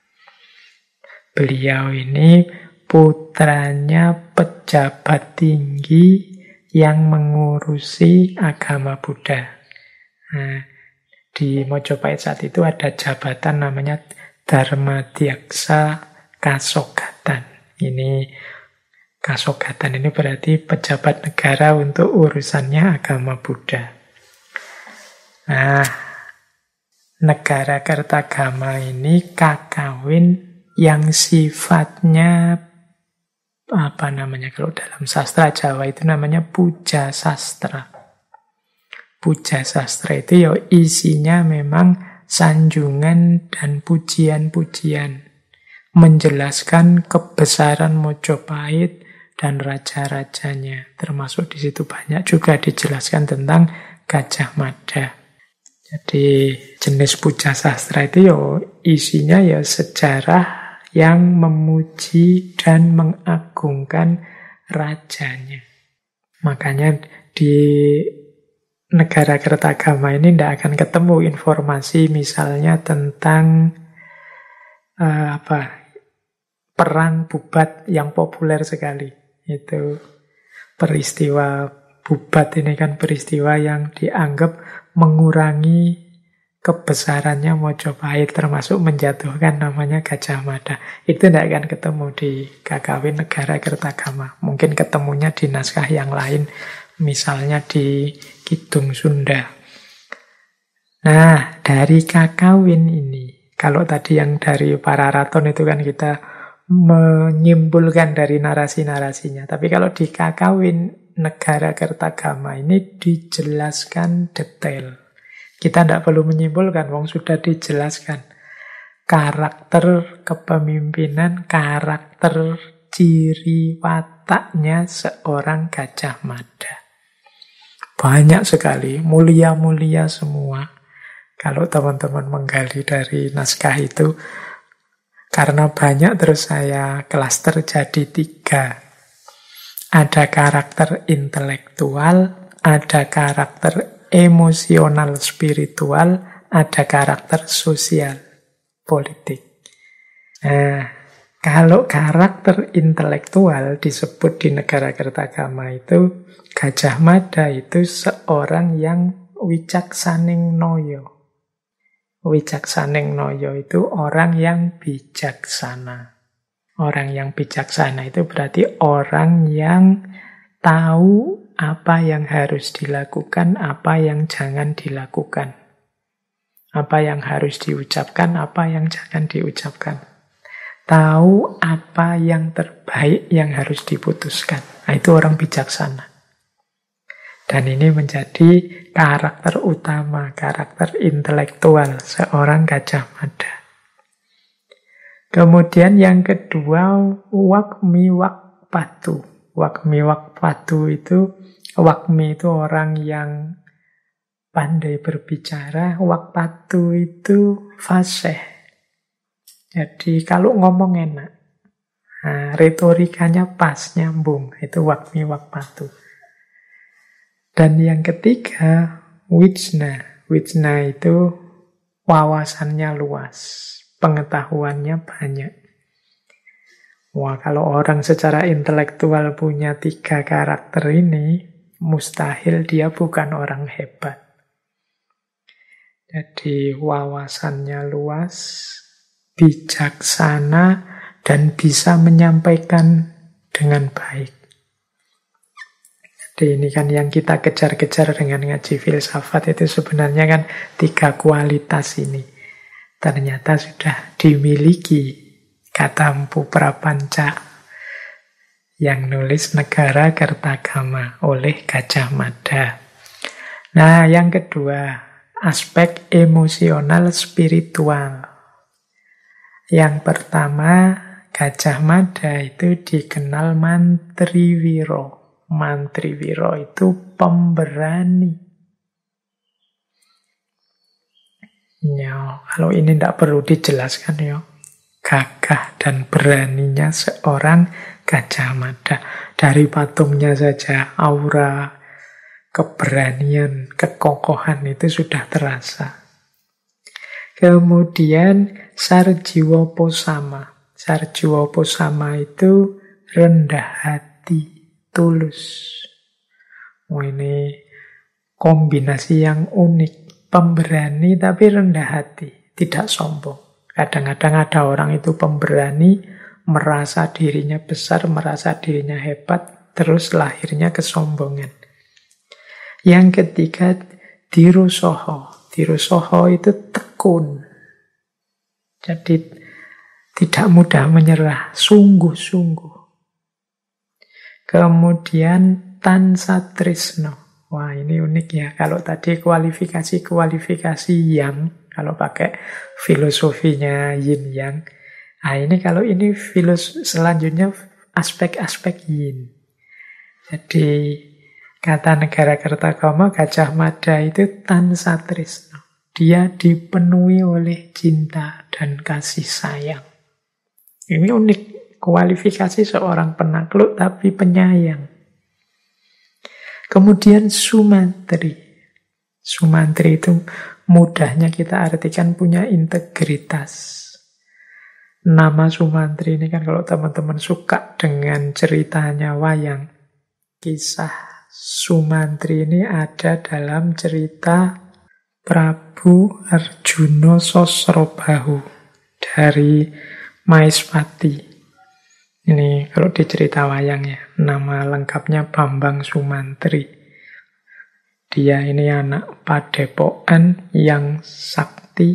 Beliau ini putranya pejabat tinggi yang mengurusi agama Buddha. Di Mojopahit saat itu ada jabatan namanya Dharmadhyaksa Kasogatan. Ini Kasogatan ini berarti pejabat negara untuk urusannya agama Buddha. Negara Kertagama ini Kakawin yang sifatnya apa namanya, kalau dalam sastra Jawa itu namanya puja sastra. Puja sastra itu ya isinya memang sanjungan dan pujian-pujian, menjelaskan kebesaran Mojopahit dan raja-rajanya. Termasuk di situ banyak juga dijelaskan tentang Gajah Mada. Jadi jenis puja sastra itu ya isinya ya sejarah yang memuji dan mengagungkan rajanya. Makanya di negara Kertagama ini tidak akan ketemu informasi misalnya tentang perang Bubat yang populer sekali. Itu peristiwa Bubat ini kan peristiwa yang dianggap mengurangi kebesarannya Mojopahit, termasuk menjatuhkan namanya Gajah Mada. Itu tidak akan ketemu di Kakawin Negara Kertagama. Mungkin ketemunya di naskah yang lain, misalnya di Kidung Sunda. Nah, dari Kakawin ini, kalau tadi yang dari Pararaton itu kan kita menyimpulkan dari narasi-narasinya. Tapi kalau di Kakawin Negara Kertagama ini dijelaskan detail. Kita tidak perlu menyimpulkan, wong sudah dijelaskan. Karakter kepemimpinan, karakter ciri wataknya seorang Gajah Mada. Banyak sekali, mulia-mulia semua. Kalau teman-teman menggali dari naskah itu, karena banyak terus saya klaster jadi 3. Ada karakter intelektual, ada karakter emosional spiritual, ada karakter sosial politik. Nah, kalau karakter intelektual disebut di negara Kertagama itu, Gajah Mada itu seorang yang wicaksaning noyo. Wicaksaning noyo itu orang yang bijaksana. Orang yang bijaksana itu berarti orang yang tahu apa yang harus dilakukan, apa yang jangan dilakukan. Apa yang harus diucapkan, apa yang jangan diucapkan. Tahu apa yang terbaik yang harus diputuskan. Nah, itu orang bijaksana. Dan ini menjadi karakter utama, karakter intelektual seorang Gajah Mada. Kemudian yang kedua, Wakmi Wakpatu. Wakmi Wakpatu itu, Wakmi itu orang yang pandai berbicara, Wakpatu itu fasih. Jadi kalau ngomong enak, nah, retorikanya pas, nyambung, itu Wakmi Wakpatu. Dan yang ketiga, Wijna. Wijna itu wawasannya luas, pengetahuannya banyak. Wah, kalau orang secara intelektual punya 3 karakter ini, mustahil dia bukan orang hebat. Jadi wawasannya luas, bijaksana, dan bisa menyampaikan dengan baik. Jadi ini kan yang kita kejar-kejar dengan ngaji filsafat itu sebenarnya kan 3 kualitas ini. Ternyata sudah dimiliki kata Mpu Prapanca yang nulis Negara Kertagama oleh Gajah Mada. Nah, yang kedua, aspek emosional spiritual. Yang pertama, Gajah Mada itu dikenal mantriwiro. Mantriwiro itu pemberani. Ya, kalau ini tidak perlu dijelaskan ya. Gagah dan beraninya seorang Gajah Mada. Dari patungnya saja, aura keberanian, kekokohan itu sudah terasa. Kemudian Sarjiwoposama. Sarjiwoposama itu rendah hati, tulus. Oh, ini kombinasi yang unik. Pemberani tapi rendah hati, tidak sombong. Kadang-kadang ada orang itu pemberani, merasa dirinya besar, merasa dirinya hebat, terus lahirnya kesombongan. Yang ketiga, Dirusoho. Dirusoho itu tekun. Jadi tidak mudah menyerah, sungguh-sungguh. Kemudian tansah tresno. Wah, ini unik ya. Kalau tadi kualifikasi yang, kalau pakai filosofinya yin yang. Nah, ini selanjutnya aspek-aspek yin. Jadi kata Negara Kertagama, Gajah Mada itu tansah tresno. Dia dipenuhi oleh cinta dan kasih sayang. Ini unik, kualifikasi seorang penakluk tapi penyayang. Kemudian Sumantri. Sumantri itu mudahnya kita artikan punya integritas. Nama Sumantri ini kan kalau teman-teman suka dengan ceritanya wayang, kisah Sumantri ini ada dalam cerita Prabu Arjuna Sosrobahu dari Maespati. Ini kalau di cerita wayang ya, nama lengkapnya Bambang Sumantri. Dia ini anak padepokan yang sakti,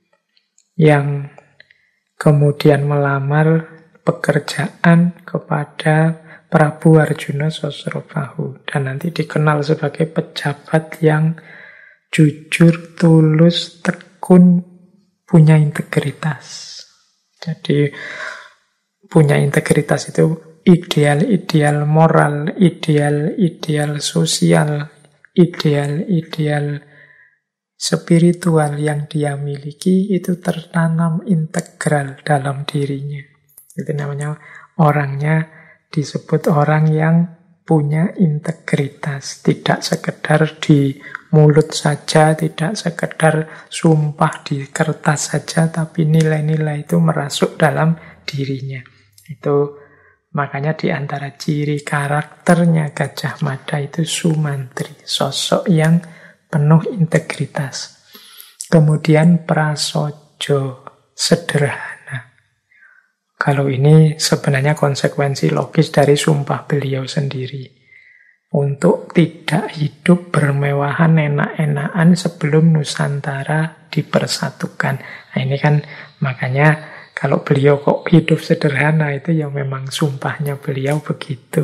yang kemudian melamar pekerjaan kepada Prabu Arjuna Sosrobahu. Dan nanti dikenal sebagai pejabat yang jujur, tulus, tekun, punya integritas. Jadi punya integritas itu ideal-ideal moral, ideal-ideal sosial, ideal-ideal spiritual yang dia miliki itu tertanam integral dalam dirinya. Itu namanya orangnya disebut orang yang punya integritas. Tidak sekedar di mulut saja, tidak sekedar sumpah di kertas saja, tapi nilai-nilai itu merasuk dalam dirinya. Itu makanya di antara ciri karakternya Gajah Mada itu Sumantri, sosok yang penuh integritas. Kemudian Prasojo, sederhana. Kalau ini sebenarnya konsekuensi logis dari sumpah beliau sendiri. Untuk tidak hidup bermewahan enak-enakan sebelum Nusantara dipersatukan. Nah ini kan makanya kalau beliau kok hidup sederhana itu ya memang sumpahnya beliau begitu.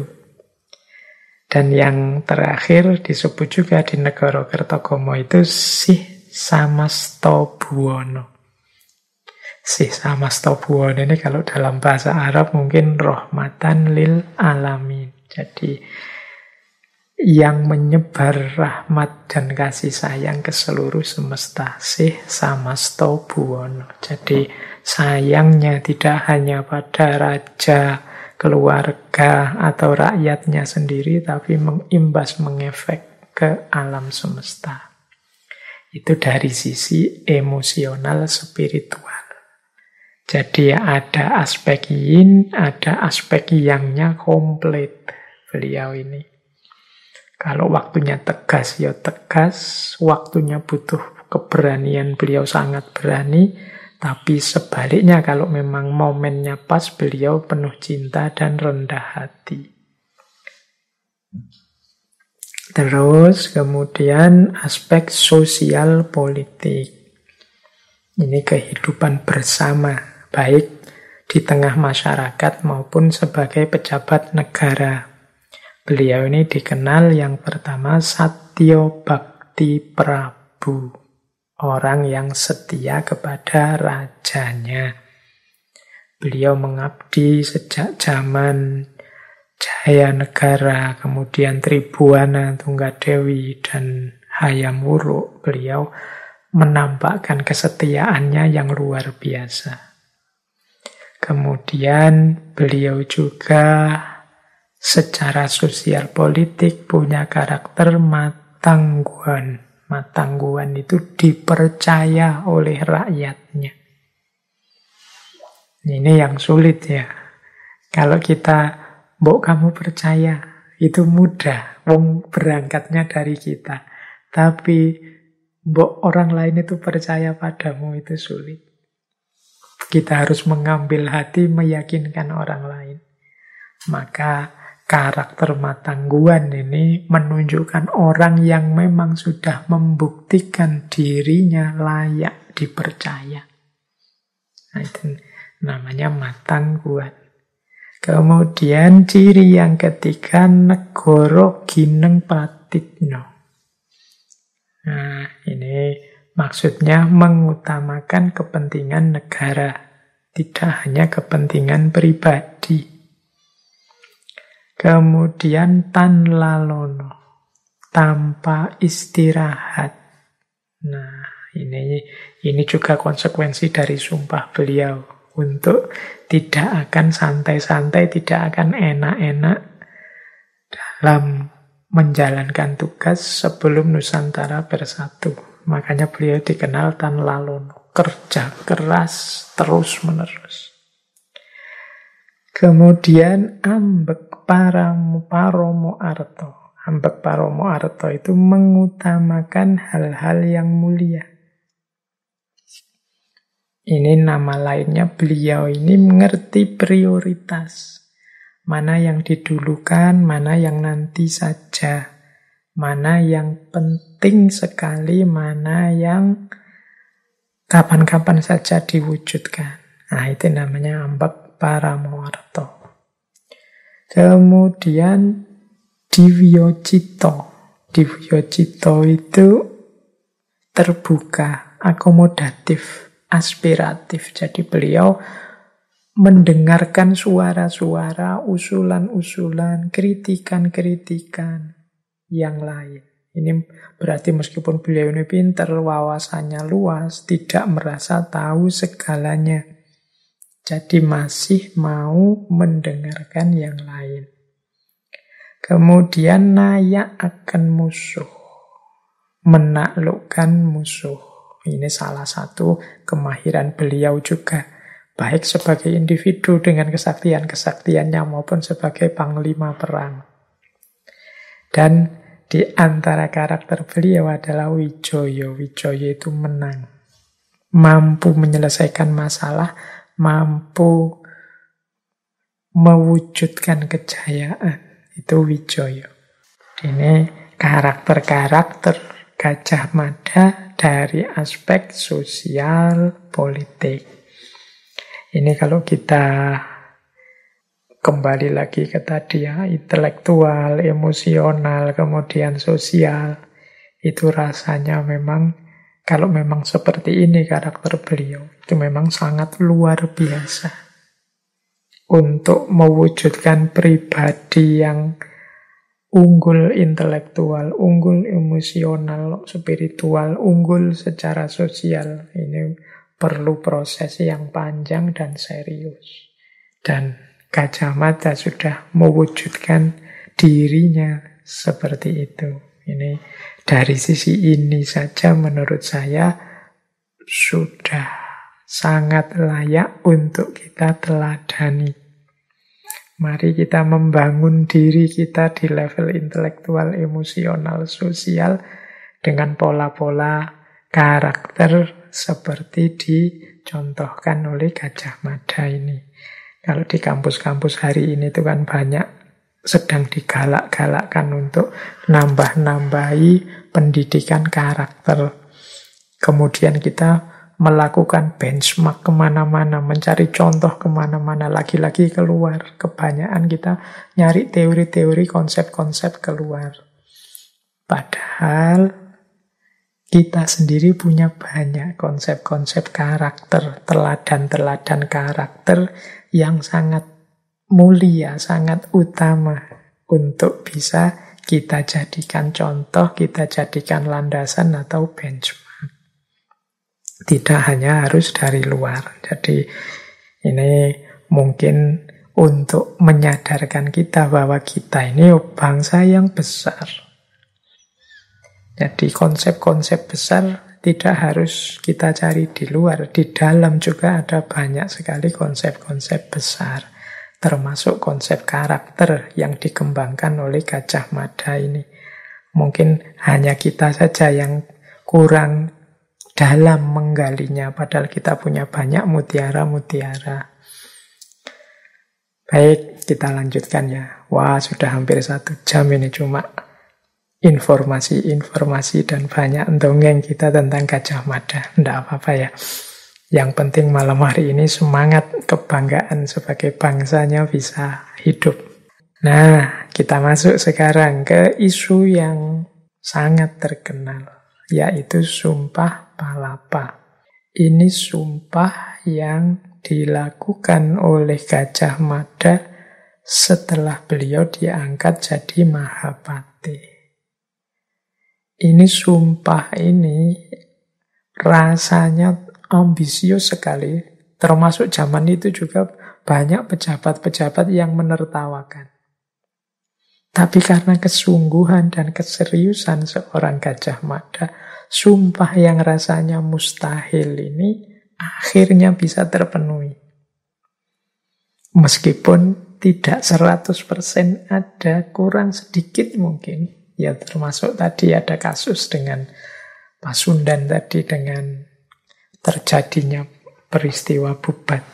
Dan yang terakhir disebut juga di Negara Kertagama itu Sih Samasto Buwono. Sih Samasto Buwono ini kalau dalam bahasa Arab mungkin rahmatan lil alamin. Jadi yang menyebar rahmat dan kasih sayang ke seluruh semesta. Sih Samasto Buwono. Jadi sayangnya tidak hanya pada raja, keluarga, atau rakyatnya sendiri, tapi mengefek ke alam semesta. Itu dari sisi emosional spiritual. Jadi ada aspek yin, ada aspek yang-nya komplit beliau ini. Kalau waktunya tegas, ya tegas. Waktunya butuh keberanian, beliau sangat berani. Tapi sebaliknya kalau memang momennya pas, beliau penuh cinta dan rendah hati. Terus kemudian aspek sosial politik. Ini kehidupan bersama, baik di tengah masyarakat maupun sebagai pejabat negara. Beliau ini dikenal yang pertama Satyo Bhakti Prabu, orang yang setia kepada rajanya. Beliau mengabdi sejak zaman Jayanegara, kemudian Tribuana, Tunggadewi, dan Hayam Wuruk. Beliau menampakkan kesetiaannya yang luar biasa. Kemudian beliau juga secara sosial politik punya karakter matangguhan. Matangguhan itu dipercaya oleh rakyatnya. Ini yang sulit ya. Kalau kita, mbok kamu percaya, itu mudah. Wong berangkatnya dari kita. Tapi mbok orang lain itu percaya padamu, itu sulit. Kita harus mengambil hati, meyakinkan orang lain. Maka karakter matangguhan ini menunjukkan orang yang memang sudah membuktikan dirinya layak dipercaya. Nah, itu namanya matang kuat. Kemudian ciri yang ketiga, negara gineng pratitna. Nah, ini maksudnya mengutamakan kepentingan negara, tidak hanya kepentingan pribadi. Kemudian tan lalono, tanpa istirahat. Nah, ini juga konsekuensi dari sumpah beliau untuk tidak akan santai-santai, tidak akan enak-enak dalam menjalankan tugas sebelum Nusantara bersatu. Makanya beliau dikenal tan lalono, kerja keras terus-menerus. Kemudian ambek paromo arto. Ambek paromo arto itu mengutamakan hal-hal yang mulia. Ini nama lainnya, beliau ini mengerti prioritas. Mana yang didulukan, mana yang nanti saja. Mana yang penting sekali, mana yang kapan-kapan saja diwujudkan. Nah, itu namanya ambek paramoarto. Kemudian divyocito. Divyocito itu terbuka, akomodatif, aspiratif. Jadi beliau mendengarkan suara-suara, usulan-usulan, kritikan-kritikan yang lain. Ini berarti meskipun beliau ini pintar, wawasannya luas, tidak merasa tahu segalanya. Jadi masih mau mendengarkan yang lain. Kemudian nayak akan musuh, menaklukkan musuh. Ini salah satu kemahiran beliau juga, baik sebagai individu dengan kesaktian-kesaktiannya maupun sebagai panglima perang. Dan di antara karakter beliau adalah Wijoyo. Wijoyo itu menang, mampu menyelesaikan masalah, mampu mewujudkan kejayaan. Itu Wijoyo. Ini karakter-karakter Gajah Mada dari aspek sosial politik. Ini kalau kita kembali lagi ke tadi ya, intelektual, emosional, kemudian sosial. Itu rasanya memang, kalau memang seperti ini karakter beliau, itu memang sangat luar biasa. Untuk mewujudkan pribadi yang unggul intelektual, unggul emosional, spiritual, unggul secara sosial. Ini perlu proses yang panjang dan serius. Dan Gajah Mada sudah mewujudkan dirinya seperti itu. Ini dari sisi ini saja menurut saya sudah sangat layak untuk kita teladani. Mari kita membangun diri kita di level intelektual, emosional, sosial dengan pola-pola karakter seperti dicontohkan oleh Gajah Mada ini. Kalau di kampus-kampus hari ini itu kan banyak sedang digalak-galakkan untuk nambah-nambahi pendidikan karakter. Kemudian kita melakukan benchmark kemana-mana, mencari contoh kemana-mana, lagi-lagi keluar. Kebanyakan kita nyari teori-teori, konsep-konsep keluar. Padahal kita sendiri punya banyak konsep-konsep karakter, teladan-teladan karakter yang sangat mulia, sangat utama untuk bisa kita jadikan contoh, kita jadikan landasan atau benchmark. Tidak hanya harus dari luar. Jadi ini mungkin untuk menyadarkan kita bahwa kita ini bangsa yang besar. Jadi konsep-konsep besar tidak harus kita cari di luar. Di dalam juga ada banyak sekali konsep-konsep besar. Termasuk konsep karakter yang dikembangkan oleh Gajah Mada ini. Mungkin hanya kita saja yang kurang dalam menggalinya, padahal kita punya banyak mutiara-mutiara. Baik, kita lanjutkan ya. Wah, sudah hampir 1 jam ini cuma informasi-informasi dan banyak dongeng kita tentang Gajah Mada. Tidak apa-apa ya. Yang penting malam hari ini semangat kebanggaan sebagai bangsanya bisa hidup. Nah, kita masuk sekarang ke isu yang sangat terkenal, yaitu Sumpah Palapa. Ini sumpah yang dilakukan oleh Gajah Mada setelah beliau diangkat jadi Mahapati. Ini sumpah ini rasanya ambisius sekali, termasuk zaman itu juga banyak pejabat-pejabat yang menertawakan. Tapi karena kesungguhan dan keseriusan seorang Gajah Mada, sumpah yang rasanya mustahil ini akhirnya bisa terpenuhi. Meskipun tidak 100% ada, kurang sedikit mungkin. Ya termasuk tadi ada kasus dengan Pasundan tadi, dengan terjadinya peristiwa Bubat.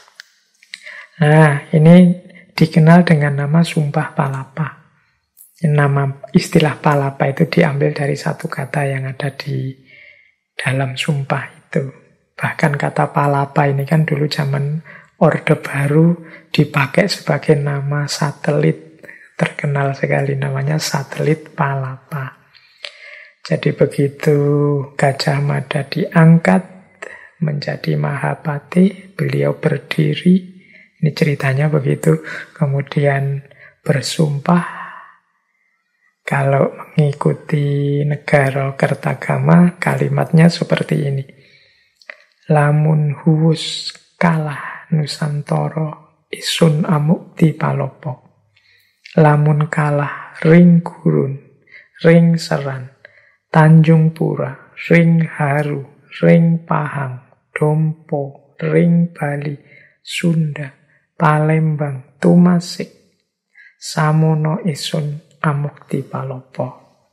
Nah, ini dikenal dengan nama Sumpah Palapa. Nama istilah palapa itu diambil dari satu kata yang ada di dalam sumpah itu. Bahkan kata palapa ini kan dulu zaman Orde Baru dipakai sebagai nama satelit. Terkenal sekali namanya satelit Palapa. Jadi begitu Gajah Mada diangkat menjadi Mahapati, beliau berdiri, ini ceritanya begitu, kemudian bersumpah kalau mengikuti negara Kertagama, kalimatnya seperti ini. Lamun huwus kalah Nusantara isun amukti palopo. Lamun kalah ring gurun, ring seran, Tanjung Pura, ring Haru, ring Pahang, Dompo, ring Bali, Sunda, Palembang, Tumasik, Samono isun amukti palopo.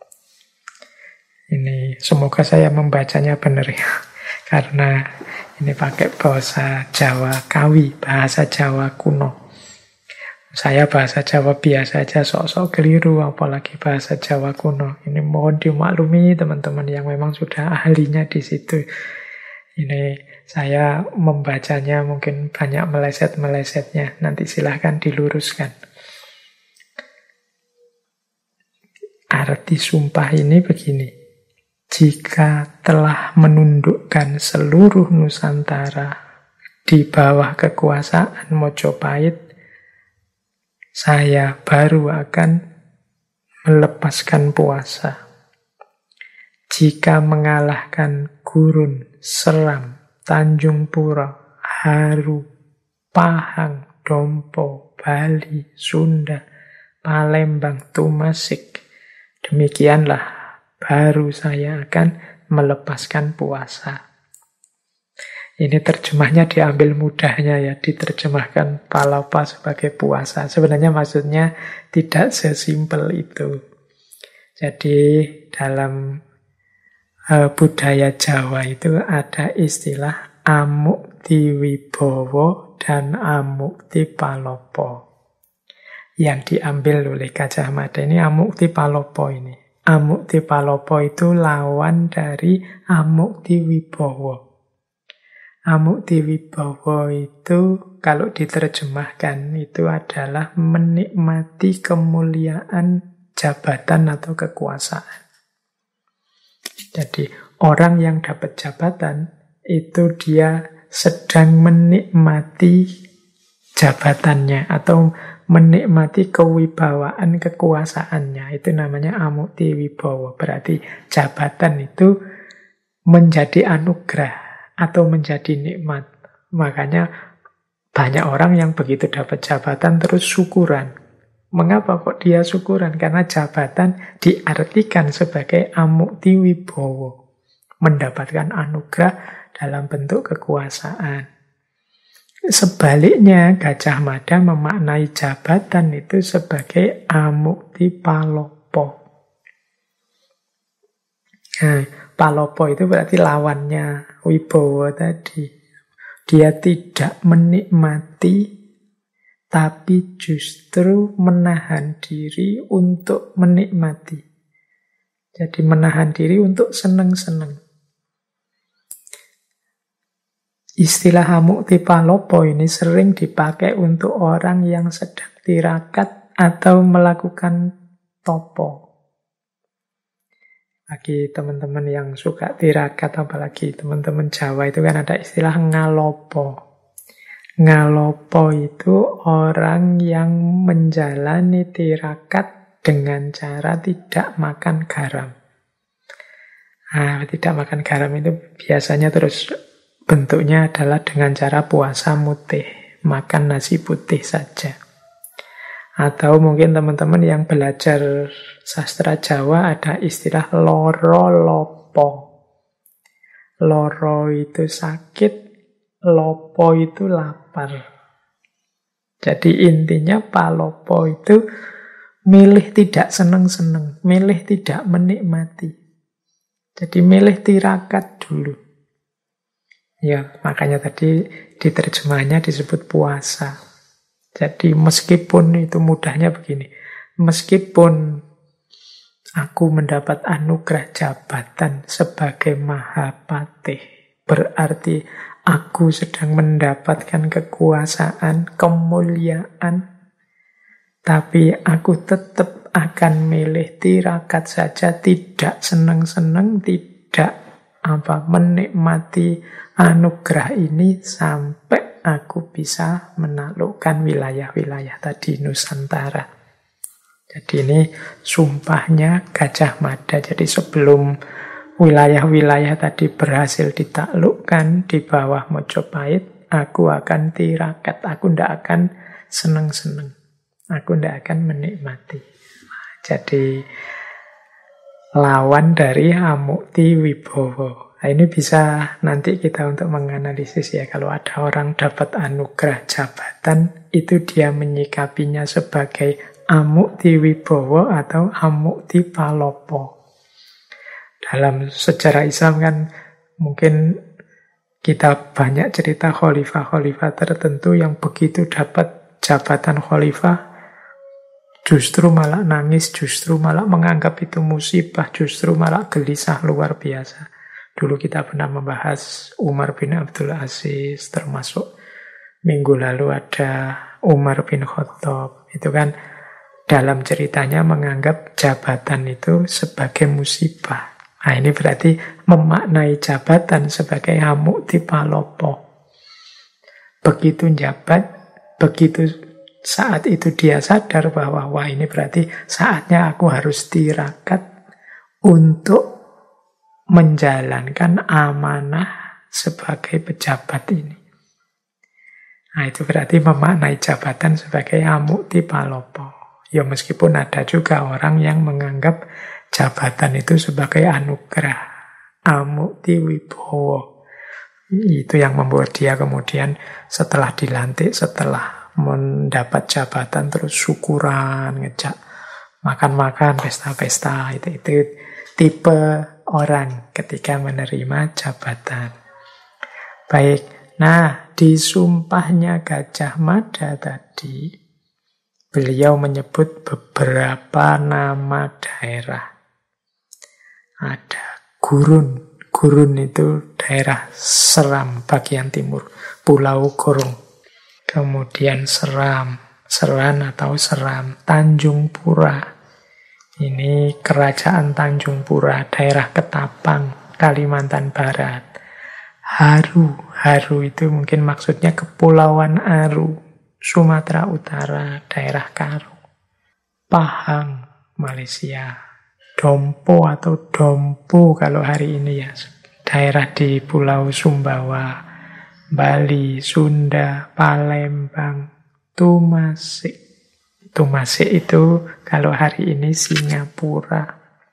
Ini semoga saya membacanya benar ya, karena ini pakai bahasa Jawa Kawi, bahasa Jawa kuno. Saya bahasa Jawa biasa aja, sok-sok keliru, apalagi bahasa Jawa kuno. Ini mohon dimaklumi teman-teman yang memang sudah ahlinya di situ. Ini saya membacanya mungkin banyak meleset-melesetnya. Nanti silahkan diluruskan. Arti sumpah ini begini. Jika telah menundukkan seluruh Nusantara di bawah kekuasaan Mojopahit, saya baru akan melepaskan puasa. Jika mengalahkan Gurun, Seram, Tanjung Pura, Haru, Pahang, Dompo, Bali, Sunda, Palembang, Tumasik, demikianlah baru saya akan melepaskan puasa. Ini terjemahnya diambil mudahnya ya, diterjemahkan palapa sebagai puasa. Sebenarnya maksudnya tidak sesimpel itu. Jadi dalam budaya Jawa itu ada istilah amukti wibowo dan amukti palopo. Yang diambil oleh Gajah Mada ini amukti palopo ini. Amukti palopo itu lawan dari amukti wibowo. Amukti wibowo itu kalau diterjemahkan itu adalah menikmati kemuliaan jabatan atau kekuasaan. Jadi orang yang dapat jabatan itu dia sedang menikmati jabatannya atau menikmati kewibawaan kekuasaannya. Itu namanya amukti wibowo. Berarti jabatan itu menjadi anugerah atau menjadi nikmat. Makanya banyak orang yang begitu dapat jabatan terus syukuran. Mengapa kok dia syukuran? Karena jabatan diartikan sebagai amukti wibowo. Mendapatkan anugerah dalam bentuk kekuasaan. Sebaliknya Gajah Mada memaknai jabatan itu sebagai amukti palopo. Nah, palopo itu berarti lawannya wibowo tadi. Dia tidak menikmati, tapi justru menahan diri untuk menikmati. Jadi menahan diri untuk senang-senang. Istilah Hamukti Palopo ini sering dipakai untuk orang yang sedang tirakat atau melakukan topo. Bagi teman-teman yang suka tirakat, apalagi teman-teman Jawa itu kan ada istilah ngalopo. Ngalopo itu orang yang menjalani tirakat dengan cara tidak makan garam. Nah, tidak makan garam itu biasanya terus bentuknya adalah dengan cara puasa mutih, makan nasi putih saja. Atau mungkin teman-teman yang belajar sastra Jawa ada istilah loro lopo. Loro itu sakit, lopo itu lapar. Jadi intinya palopo itu milih tidak seneng-seneng, milih tidak menikmati. Jadi milih tirakat dulu. Ya, makanya tadi diterjemahnya disebut puasa. Jadi meskipun itu mudahnya begini, meskipun aku mendapat anugerah jabatan sebagai Mahapatih, berarti aku sedang mendapatkan kekuasaan, kemuliaan, tapi aku tetap akan milih tirakat saja, tidak seneng-seneng, tidak menikmati anugerah ini sampai aku bisa menaklukkan wilayah-wilayah tadi Nusantara. Jadi ini sumpahnya Gajah Mada. Jadi sebelum wilayah-wilayah tadi berhasil ditaklukkan di bawah Mojopahit, aku akan tirakat, aku tidak akan seneng-seneng, aku tidak akan menikmati. Jadi lawan dari Hamukti Wibowo. Nah, ini bisa nanti kita untuk menganalisis ya. Kalau ada orang dapat anugerah jabatan, itu dia menyikapinya sebagai Hamukti Wibowo atau Hamukti Palopo. Dalam sejarah Islam kan mungkin kita banyak cerita khalifah-khalifah tertentu yang begitu dapat jabatan khalifah, justru malah nangis, justru malah menganggap itu musibah, justru malah gelisah luar biasa. Dulu kita pernah membahas Umar bin Abdul Aziz, termasuk minggu lalu ada Umar bin Khattab. Itu kan dalam ceritanya menganggap jabatan itu sebagai musibah. Nah, ini berarti memaknai jabatan sebagai Hamukti Palopo. Begitu jabat, begitu saat itu dia sadar bahwa wah ini berarti saatnya aku harus tirakat untuk menjalankan amanah sebagai pejabat ini. Nah, itu berarti memaknai jabatan sebagai Hamukti Palopo. Ya meskipun ada juga orang yang menganggap jabatan itu sebagai anugerah, Hamukti Wibowo. Itu yang membuat dia kemudian setelah dilantik, setelah mendapat jabatan terus syukuran, ngejak makan-makan, pesta-pesta. Itu tipe orang ketika menerima jabatan. Baik, nah di sumpahnya Gajah Mada tadi, beliau menyebut beberapa nama daerah. Ada Gurun. Gurun itu daerah Seram bagian timur, Pulau Gorong. Kemudian Seram, Seran atau Seram, Tanjung Pura. Ini Kerajaan Tanjung Pura, daerah Ketapang, Kalimantan Barat. Haru, Haru itu mungkin maksudnya Kepulauan Aru, Sumatera Utara, daerah Karo. Pahang, Malaysia. Dompo atau Dompu kalau hari ini ya, daerah di Pulau Sumbawa, Bali, Sunda, Palembang, Tumasik. Tumasik itu kalau hari ini Singapura.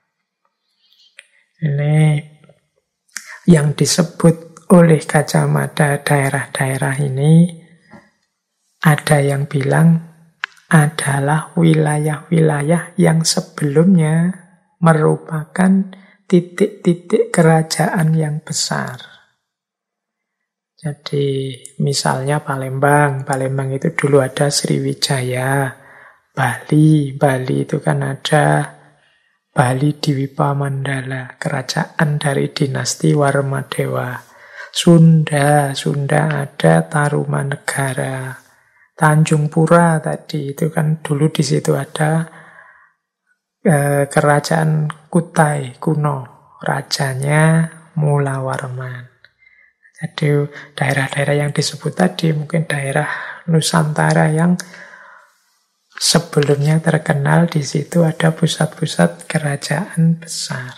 Ini yang disebut oleh Gajah Mada daerah-daerah ini, ada yang bilang adalah wilayah-wilayah yang sebelumnya merupakan titik-titik kerajaan yang besar. Jadi misalnya Palembang, Palembang itu dulu ada Sriwijaya. Bali itu kan ada Bali Dwipa Mandala, kerajaan dari dinasti Warmadewa. Sunda ada Tarumanegara. Tanjung Pura tadi itu kan dulu di situ ada kerajaan Kutai kuno, rajanya Mulawarman. Jadi daerah-daerah yang disebut tadi mungkin daerah Nusantara yang sebelumnya terkenal, di situ ada pusat-pusat kerajaan besar.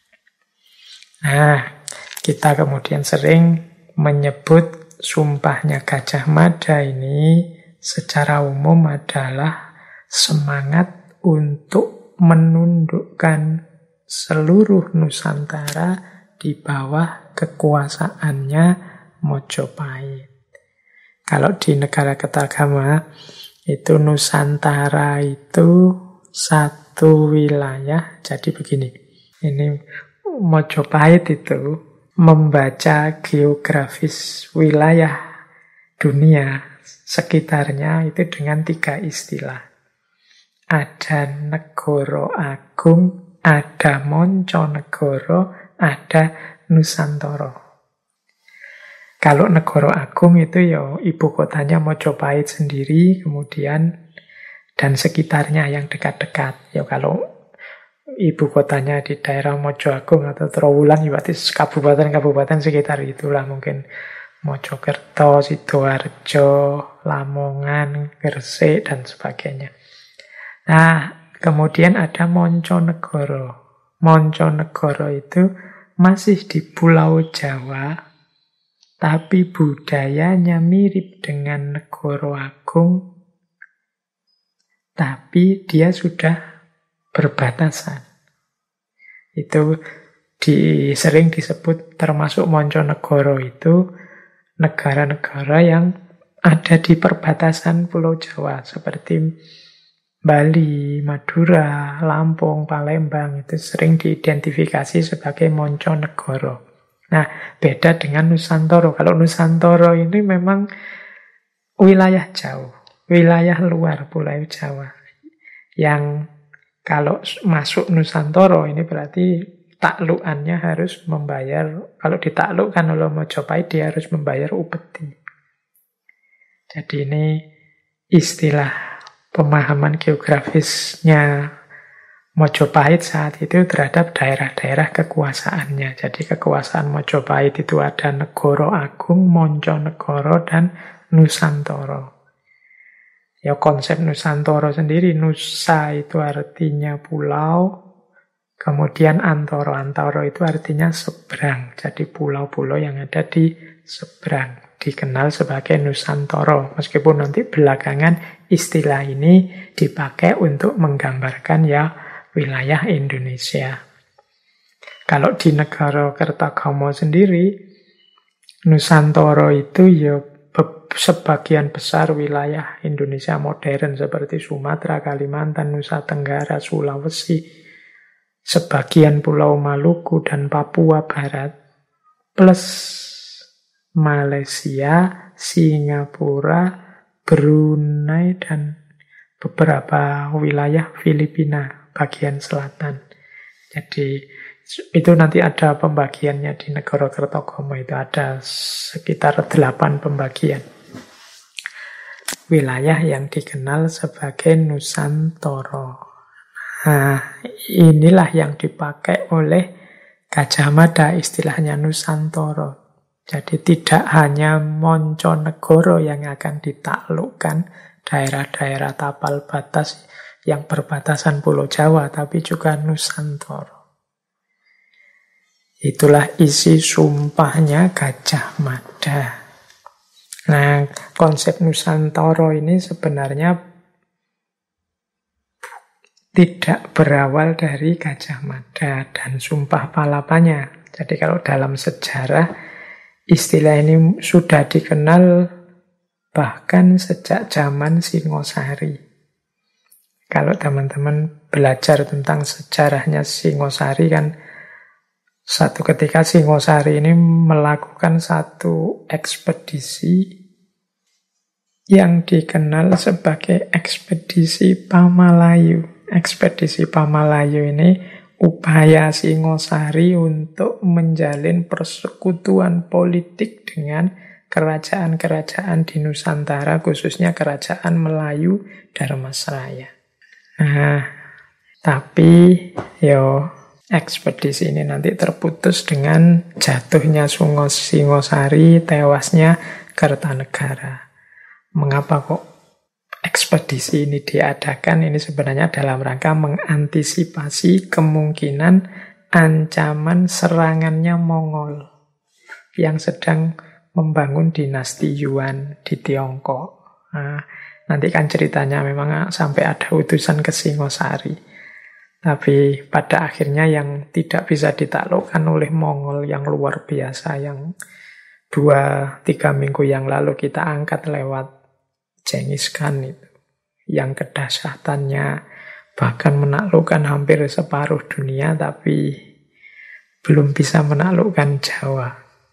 Nah, kita kemudian sering menyebut sumpahnya Gajah Mada ini secara umum adalah semangat untuk menundukkan seluruh Nusantara di bawah kekuasaannya Mojopahit. Kalau di negara Ketagama itu Nusantara itu satu wilayah. Jadi begini, ini Mojopahit itu membaca geografis wilayah dunia sekitarnya itu dengan 3 istilah. Ada Negoro Agung, ada Monconegoro, ada Nusantara. Kalau Negoro Agung itu ya ibu kotanya Mojopahit sendiri, kemudian dan sekitarnya yang dekat-dekat. Ya kalau ibu kotanya di daerah Mojo Agung atau Trowulan, ya berarti kabupaten-kabupaten sekitar itulah, mungkin Mojokerto, Sidoarjo, Lamongan, Gresik, dan sebagainya. Nah, kemudian ada Monconegoro. Monconegoro itu masih di Pulau Jawa, tapi budayanya mirip dengan Negoro Agung, tapi dia sudah berbatasan. Itu sering disebut, termasuk Monconegoro itu negara-negara yang ada di perbatasan Pulau Jawa, seperti Bali, Madura, Lampung, Palembang, itu sering diidentifikasi sebagai Monconegoro. Nah, beda dengan Nusantara. Kalau Nusantara ini memang wilayah jauh, wilayah luar Pulau Jawa. Yang kalau masuk Nusantara ini berarti taklukannya harus membayar, kalau ditaklukkan oleh Mojopahit dia harus membayar upeti. Jadi ini istilah pemahaman geografisnya Mojopahit saat itu terhadap daerah-daerah kekuasaannya. Jadi kekuasaan Mojopahit itu ada Negoro Agung, Monconegoro, dan Nusantara. Ya konsep Nusantara sendiri, Nusa itu artinya pulau, kemudian Antoro. Antoro itu artinya seberang. Jadi pulau-pulau yang ada di seberang dikenal sebagai Nusantara. Meskipun nanti belakangan istilah ini dipakai untuk menggambarkan ya wilayah Indonesia. Kalau di negara Kertagama sendiri, Nusantara itu ya sebagian besar wilayah Indonesia modern seperti Sumatera, Kalimantan, Nusa Tenggara, Sulawesi, sebagian Pulau Maluku dan Papua Barat, plus Malaysia, Singapura, Brunei, dan beberapa wilayah Filipina bagian selatan. Jadi itu nanti ada pembagiannya di negara Kertagama, itu ada sekitar 8 pembagian wilayah yang dikenal sebagai Nusantara. Nah, inilah yang dipakai oleh Gajah Mada, istilahnya Nusantara. Jadi tidak hanya Monconegoro yang akan ditaklukkan, daerah-daerah tapal batas yang berbatasan Pulau Jawa, tapi juga Nusantara. Itulah isi sumpahnya Gajah Mada. Nah, konsep Nusantara ini sebenarnya tidak berawal dari Gajah Mada dan Sumpah Palapanya. Jadi kalau dalam sejarah, istilah ini sudah dikenal bahkan sejak zaman Singosari. Kalau teman-teman belajar tentang sejarahnya Singosari kan, satu ketika Singosari ini melakukan satu ekspedisi yang dikenal sebagai ekspedisi Pamalayu. Ekspedisi Pamalayu ini upaya Singosari untuk menjalin persekutuan politik dengan kerajaan-kerajaan di Nusantara, khususnya kerajaan Melayu Dharmasraya. Nah, tapi ekspedisi ini nanti terputus dengan jatuhnya Singosari, tewasnya Kertanegara. Mengapa kok ekspedisi ini diadakan? Ini sebenarnya dalam rangka mengantisipasi kemungkinan ancaman serangannya Mongol yang sedang membangun dinasti Yuan di Tiongkok. Nah, nanti kan ceritanya memang sampai ada utusan ke Singosari. Tapi pada akhirnya yang tidak bisa ditaklukkan oleh Mongol yang luar biasa, yang 2-3 minggu yang lalu kita angkat lewat Genghis Khan itu, yang kedahsyatannya bahkan menaklukkan hampir separuh dunia, tapi belum bisa menaklukkan Jawa.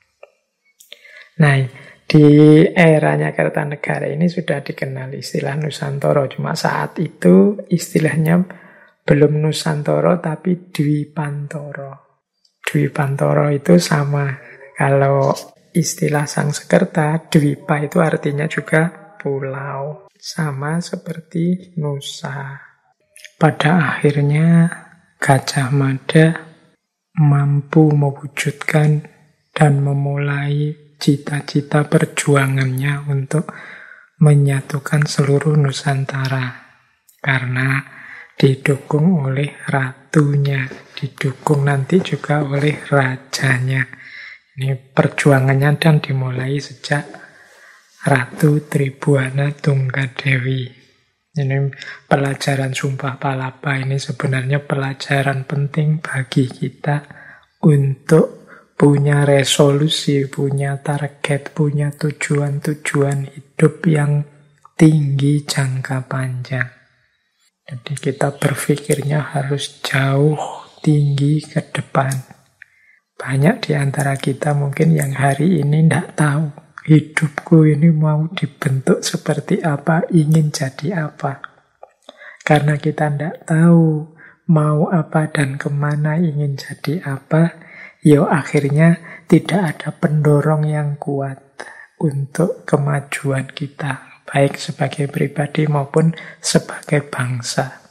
Nah, di eranya Kertanegara ini sudah dikenal istilah Nusantara. Cuma saat itu istilahnya belum Nusantara, tapi Dwipantara. Dwipantara itu sama. Kalau istilah Sangsekerta, Dwipa itu artinya juga pulau. Sama seperti Nusa. Pada akhirnya Gajah Mada mampu mewujudkan dan memulai cita-cita perjuangannya untuk menyatukan seluruh Nusantara. Karena didukung oleh ratunya, didukung nanti juga oleh rajanya. Ini perjuangannya dan dimulai sejak Ratu Tribuana Tunggadewi. Ini pelajaran Sumpah Palapa ini sebenarnya pelajaran penting bagi kita untuk punya resolusi, punya target, punya tujuan-tujuan hidup yang tinggi jangka panjang. Jadi kita berpikirnya harus jauh, tinggi ke depan. Banyak di antara kita mungkin yang hari ini tidak tahu hidupku ini mau dibentuk seperti apa, ingin jadi apa. Karena kita tidak tahu mau apa dan kemana ingin jadi apa, akhirnya tidak ada pendorong yang kuat untuk kemajuan kita, baik sebagai pribadi maupun sebagai bangsa.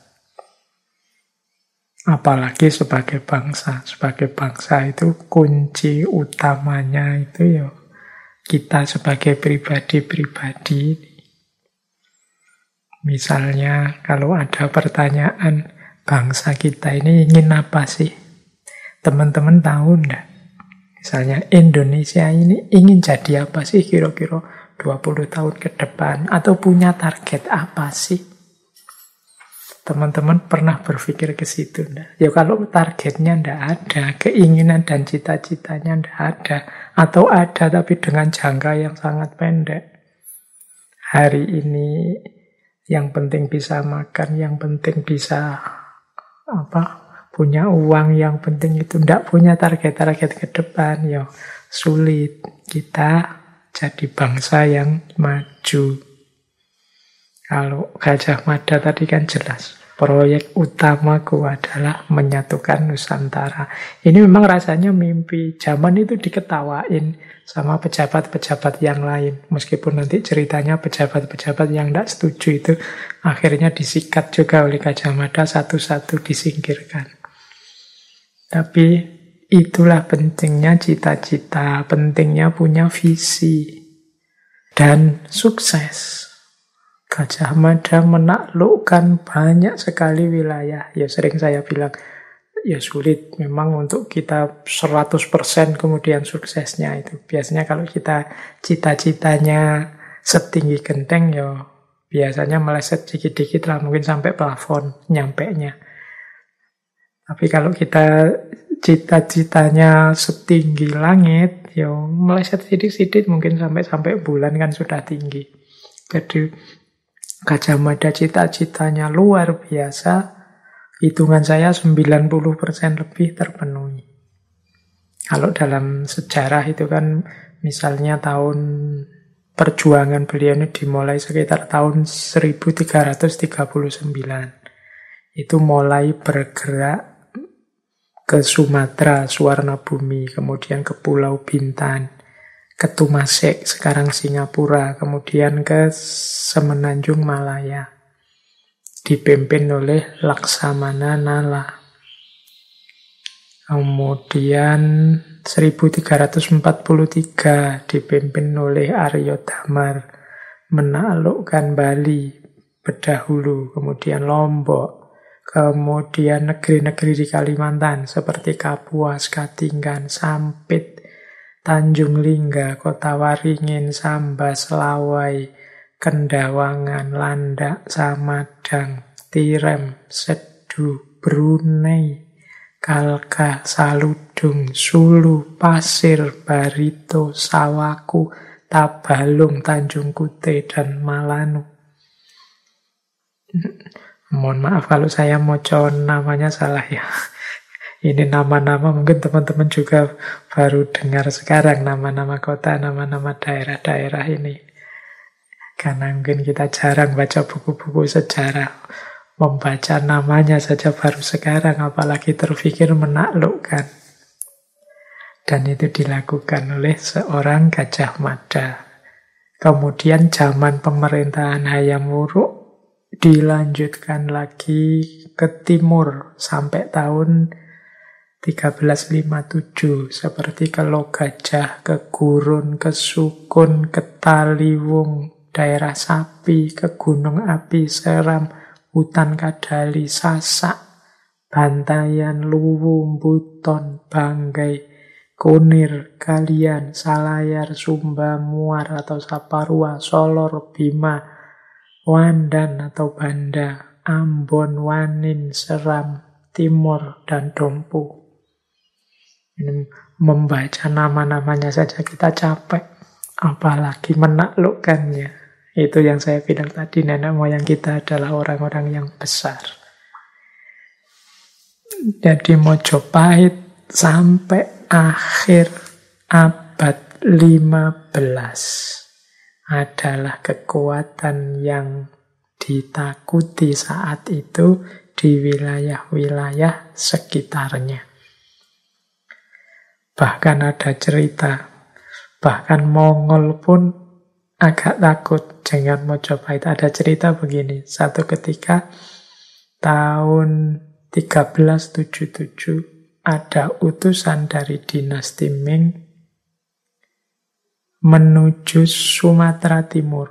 Apalagi sebagai bangsa. Sebagai bangsa itu kunci utamanya itu kita sebagai pribadi-pribadi. Misalnya kalau ada pertanyaan, bangsa kita ini ingin apa sih? Teman-teman tahu enggak? Misalnya Indonesia ini ingin jadi apa sih kira-kira 20 tahun ke depan? Atau punya target apa sih? Teman-teman pernah berpikir ke situ enggak? Kalau targetnya enggak ada, keinginan dan cita-citanya enggak ada, atau ada tapi dengan jangka yang sangat pendek. Hari ini yang penting bisa makan, yang penting bisa punya uang, yang penting itu enggak punya target-target ke depan, sulit kita jadi bangsa yang maju. Kalau Gajah Mada tadi kan jelas, proyek utamaku adalah menyatukan Nusantara. Ini memang rasanya mimpi. Zaman itu diketawain sama pejabat-pejabat yang lain. Meskipun nanti ceritanya pejabat-pejabat yang tidak setuju itu akhirnya disikat juga oleh Gajah Mada, satu-satu disingkirkan. Tapi itulah pentingnya cita-cita, pentingnya punya visi dan sukses. Gajah Mada menaklukkan banyak sekali wilayah. Sering saya bilang, sulit memang untuk kita 100% kemudian suksesnya itu. Biasanya kalau kita cita-citanya setinggi genteng, biasanya meleset dikit-dikit lah, mungkin sampai plafon nyampenya. Tapi kalau kita cita-citanya setinggi langit, meleset sedikit-sedikit, mungkin sampai bulan kan sudah tinggi. Jadi Gajah Mada cita-citanya luar biasa, hitungan saya 90% lebih terpenuhi. Kalau dalam sejarah itu kan misalnya tahun perjuangan beliau ini dimulai sekitar tahun 1339. Itu mulai bergerak ke Sumatera, Suwarnabhumi, kemudian ke Pulau Bintan, ke Tumasek, sekarang Singapura, kemudian ke Semenanjung Malaya, dipimpin oleh Laksamana Nala. Kemudian 1343 dipimpin oleh Arya Damar, menaklukkan Bali berdahulu, kemudian Lombok, kemudian negeri-negeri di Kalimantan seperti Kapuas, Katingan, Sampit, Tanjung Lingga, Kota Waringin, Sambas, Lawai, Kendawangan, Landak, Samadang, Tirem, Sedu, Brunei, Kalka, Saludung, Sulu, Pasir, Barito, Sawaku, Tabalung, Tanjung Kute, dan Malanu. Mohon maaf kalau saya moco namanya salah ya. Ini nama-nama mungkin teman-teman juga baru dengar sekarang, nama-nama kota, nama-nama daerah-daerah ini. Karena mungkin kita jarang baca buku-buku sejarah. Membaca namanya saja baru sekarang, apalagi terpikir menaklukkan. Dan itu dilakukan oleh seorang Gajah Mada. Kemudian zaman pemerintahan Hayam Wuruk dilanjutkan lagi ke timur sampai tahun 1357, seperti ke Logajah, ke Gurun, ke Sukun, ke Taliwung, daerah Sapi, ke Gunung Api, Seram, Hutan Kadali, Sasak, Bantayan, Luwu, Buton, Banggai, Kunir, Kalian, Salayar, Sumba, Muar atau Saparua, Solor, Bima, Wandan atau Banda, Ambon, Wanin, Seram, Timur, dan Dompu. Ini membaca nama-namanya saja kita capek, apalagi menaklukkannya. Itu yang saya bilang tadi, nenek moyang kita adalah orang-orang yang besar. Jadi Mojopahit sampai akhir abad 15 adalah kekuatan yang ditakuti saat itu di wilayah-wilayah sekitarnya. Bahkan ada cerita, bahkan Mongol pun agak takut dengan Mojopahit. Ada cerita begini, satu ketika tahun 1377 ada utusan dari dinasti Ming menuju Sumatera Timur.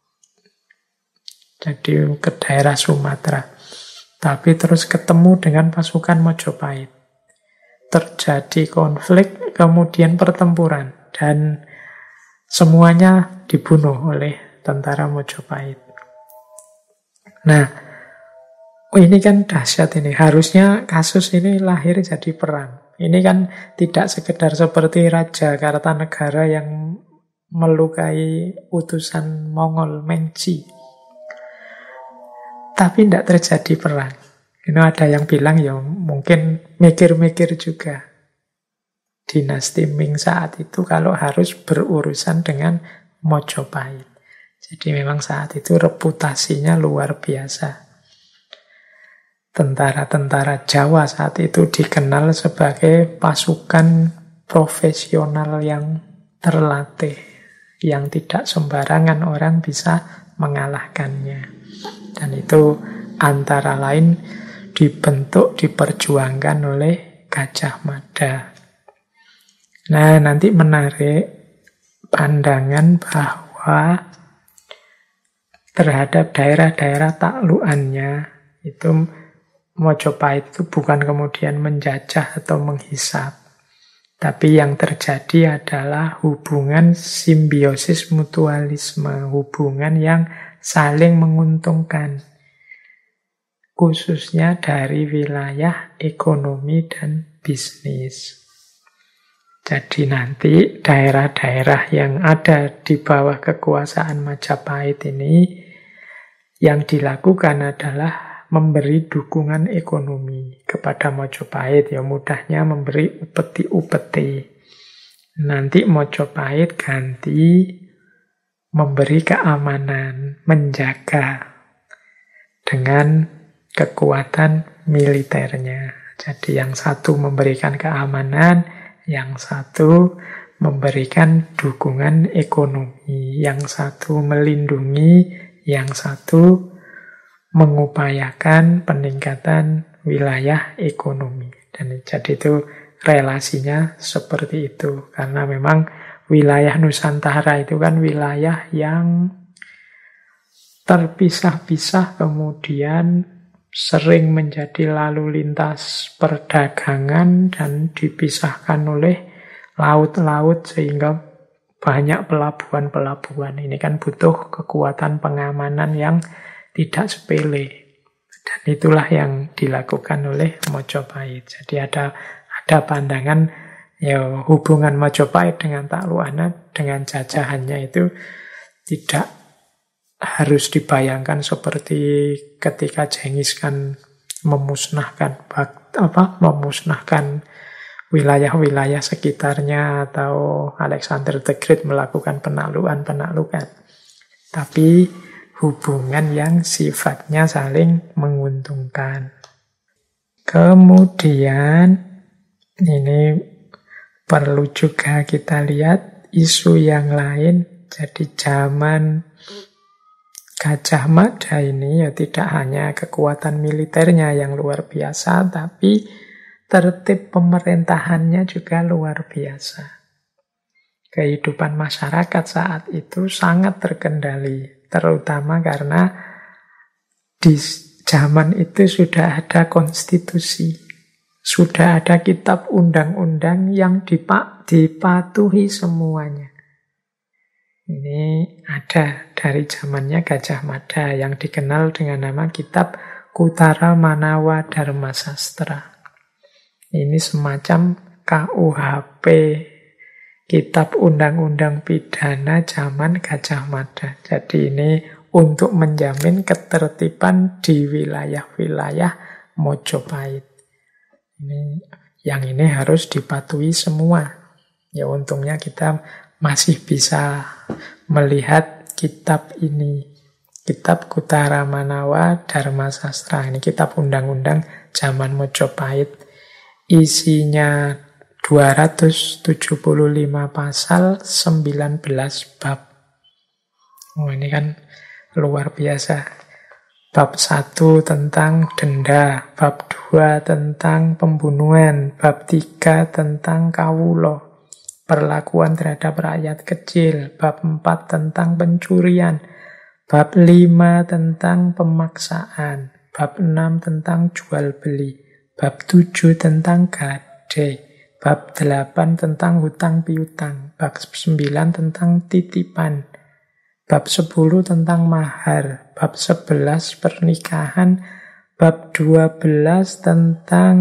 Jadi ke daerah Sumatera. Tapi terus ketemu dengan pasukan Mojopahit. Terjadi konflik, kemudian pertempuran. Dan semuanya dibunuh oleh tentara Mojopahit. Nah, ini kan dahsyat ini. Harusnya kasus ini lahir jadi perang. Ini kan tidak sekedar seperti Raja Kartanegara yang melukai utusan Mongol Mengci. Tapi tidak terjadi perang. Ini ada yang bilang ya mungkin mikir-mikir juga. Dinasti Ming saat itu kalau harus berurusan dengan Mojopahit. Jadi memang saat itu reputasinya luar biasa. Tentara-tentara Jawa saat itu dikenal sebagai pasukan profesional yang terlatih, yang tidak sembarangan orang bisa mengalahkannya. Dan itu antara lain dibentuk, diperjuangkan oleh Gajah Mada. Nah, nanti menarik pandangan bahwa terhadap daerah-daerah taklukannya itu Mojopahit itu bukan kemudian menjajah atau menghisap, tapi yang terjadi adalah hubungan simbiosis mutualisme, hubungan yang saling menguntungkan, khususnya dari wilayah ekonomi dan bisnis. Jadi nanti daerah-daerah yang ada di bawah kekuasaan Majapahit ini yang dilakukan adalah memberi dukungan ekonomi kepada Mojopahit. Ya mudahnya memberi upeti-upeti. Nanti Mojopahit ganti memberi keamanan, menjaga dengan kekuatan militernya. Jadi yang satu memberikan keamanan, yang satu memberikan dukungan ekonomi, yang satu melindungi, yang satu mengupayakan peningkatan wilayah ekonomi. Dan jadi itu relasinya seperti itu. Karena memang wilayah Nusantara itu kan wilayah yang terpisah-pisah, kemudian sering menjadi lalu lintas perdagangan dan dipisahkan oleh laut-laut sehingga banyak pelabuhan-pelabuhan. Ini kan butuh kekuatan pengamanan yang tidak sepele. Dan itulah yang dilakukan oleh Mojopahit. Jadi ada pandangan ya hubungan Majapahit dengan Takluanan, dengan jajahannya itu tidak harus dibayangkan seperti ketika Jenghis Khan memusnahkan wilayah-wilayah sekitarnya, atau Alexander the Great melakukan penaklukan. Tapi hubungan yang sifatnya saling menguntungkan. Kemudian ini perlu juga kita lihat isu yang lain. Jadi zaman Gajah Mada ini ya tidak hanya kekuatan militernya yang luar biasa, tapi tertib pemerintahannya juga luar biasa. Kehidupan masyarakat saat itu sangat terkendali, terutama karena di zaman itu sudah ada konstitusi, sudah ada kitab undang-undang yang dipatuhi semuanya. Ini ada dari zamannya Gajah Mada yang dikenal dengan nama Kitab Kutara Manawa Dharma Sastra. Ini semacam KUHP, Kitab Undang-Undang Pidana zaman Gajah Mada. Jadi ini untuk menjamin ketertiban di wilayah-wilayah Mojopahit. Yang ini harus dipatuhi semua. Ya untungnya kita masih bisa melihat kitab ini. Kitab Kutara Manawa Dharma Sastra. Ini kitab undang-undang zaman Mojopahit. Isinya 275 pasal, 19 bab. Oh, ini kan luar biasa. Bab 1 tentang denda, bab 2 tentang pembunuhan, bab 3 tentang kawulo, perlakuan terhadap rakyat kecil, bab 4 tentang pencurian, bab 5 tentang pemaksaan, bab 6 tentang jual beli, bab 7 tentang gade, bab 8 tentang hutang piutang, bab 9 tentang titipan, bab 10 tentang mahar, bab 11 pernikahan, bab 12 tentang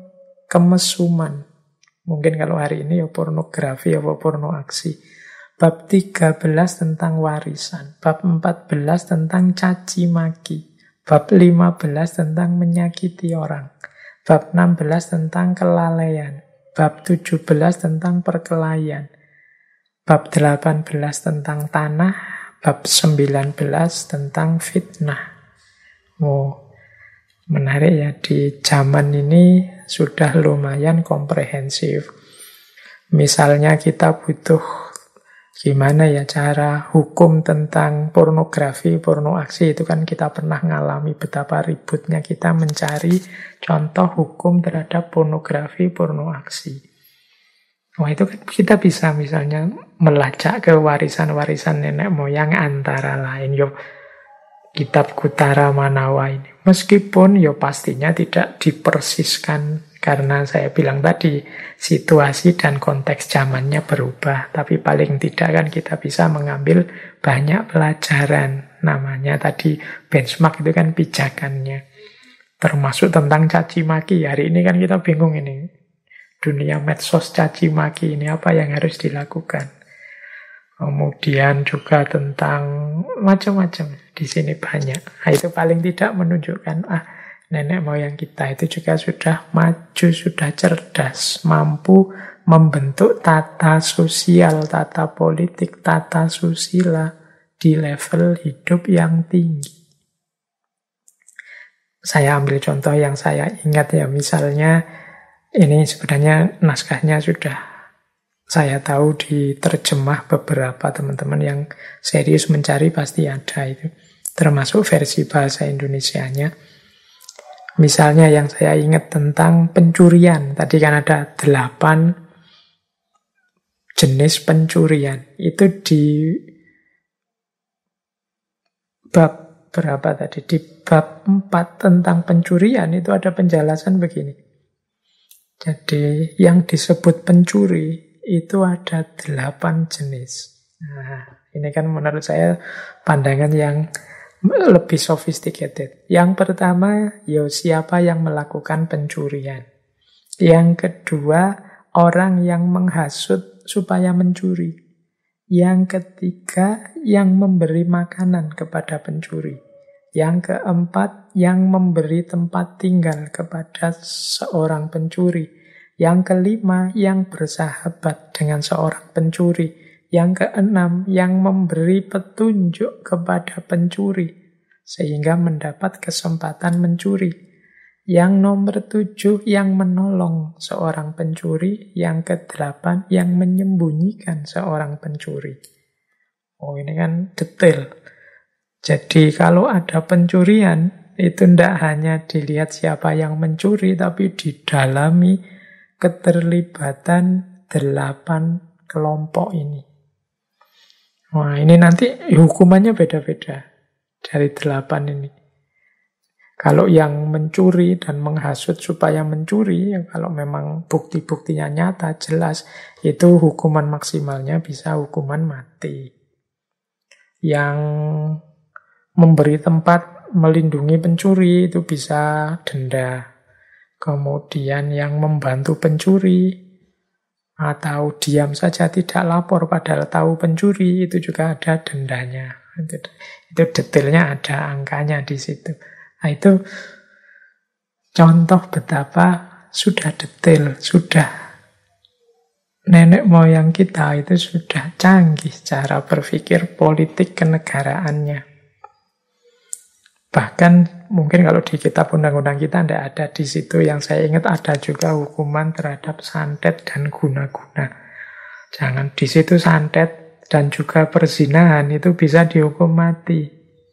kemesuman. Mungkin kalau hari ini ya pornografi atau porno aksi. Bab 13 tentang warisan. Bab 14 tentang caci maki. Bab 15 tentang menyakiti orang. Bab 16 tentang kelalaian. Bab 17 tentang perkelahian. Bab 18 tentang tanah. Bab 19 tentang fitnah. Oh, menarik ya, di zaman ini sudah lumayan komprehensif. Misalnya kita butuh gimana ya cara hukum tentang pornografi, porno aksi, itu kan kita pernah ngalami betapa ributnya kita mencari contoh hukum terhadap pornografi, porno aksi. Wah, itu kan kita bisa misalnya melacak ke warisan-warisan nenek moyang, antara lain yo Kitab Kutara Manawa ini. Meskipun ya pastinya tidak dipersiskan, karena saya bilang tadi situasi dan konteks zamannya berubah. Tapi paling tidak kan kita bisa mengambil banyak pelajaran. Namanya tadi benchmark, itu kan pijakannya. Termasuk tentang caci maki. Hari ini kan kita bingung ini. Dunia medsos caci maki ini apa yang harus dilakukan. Kemudian juga tentang macam-macam. Di sini banyak. Nah, itu paling tidak menunjukkan nenek moyang kita itu juga sudah maju, sudah cerdas, mampu membentuk tata sosial, tata politik, tata susila di level hidup yang tinggi. Saya ambil contoh yang saya ingat ya, misalnya ini sebenarnya naskahnya sudah saya tahu diterjemah beberapa teman-teman yang serius mencari pasti ada itu. Termasuk versi bahasa Indonesianya. Misalnya yang saya ingat tentang pencurian. Tadi kan ada 8 jenis pencurian. Itu di bab berapa tadi? Di bab 4 tentang pencurian itu ada penjelasan begini. Jadi yang disebut pencuri itu ada 8 jenis. Nah, ini kan menurut saya pandangan yang lebih sophisticated. Yang pertama, siapa yang melakukan pencurian. Yang kedua, orang yang menghasut supaya mencuri. Yang ketiga, yang memberi makanan kepada pencuri. Yang keempat, yang memberi tempat tinggal kepada seorang pencuri. Yang kelima, yang bersahabat dengan seorang pencuri. Yang keenam, yang memberi petunjuk kepada pencuri sehingga mendapat kesempatan mencuri. Yang nomor 7, yang menolong seorang pencuri. Yang ke-8, yang menyembunyikan seorang pencuri. Oh, ini kan detail. Jadi kalau ada pencurian, itu tidak hanya dilihat siapa yang mencuri, tapi didalami keterlibatan 8 kelompok ini. Wah, ini nanti hukumannya beda-beda dari 8 ini. Kalau yang mencuri dan menghasut supaya mencuri, kalau memang bukti-buktinya nyata, jelas, itu hukuman maksimalnya bisa hukuman mati. Yang memberi tempat melindungi pencuri itu bisa denda. Kemudian yang membantu pencuri atau diam saja tidak lapor padahal tahu pencuri itu juga ada dendanya. Itu detailnya ada angkanya di situ. Nah, itu contoh betapa sudah detail, sudah nenek moyang kita itu sudah canggih cara berpikir politik kenegaraannya. Bahkan mungkin kalau di kitab undang-undang kita tidak ada di situ. Yang saya ingat ada juga hukuman terhadap santet dan guna-guna. Jangan di situ santet dan juga perzinahan itu bisa dihukum mati.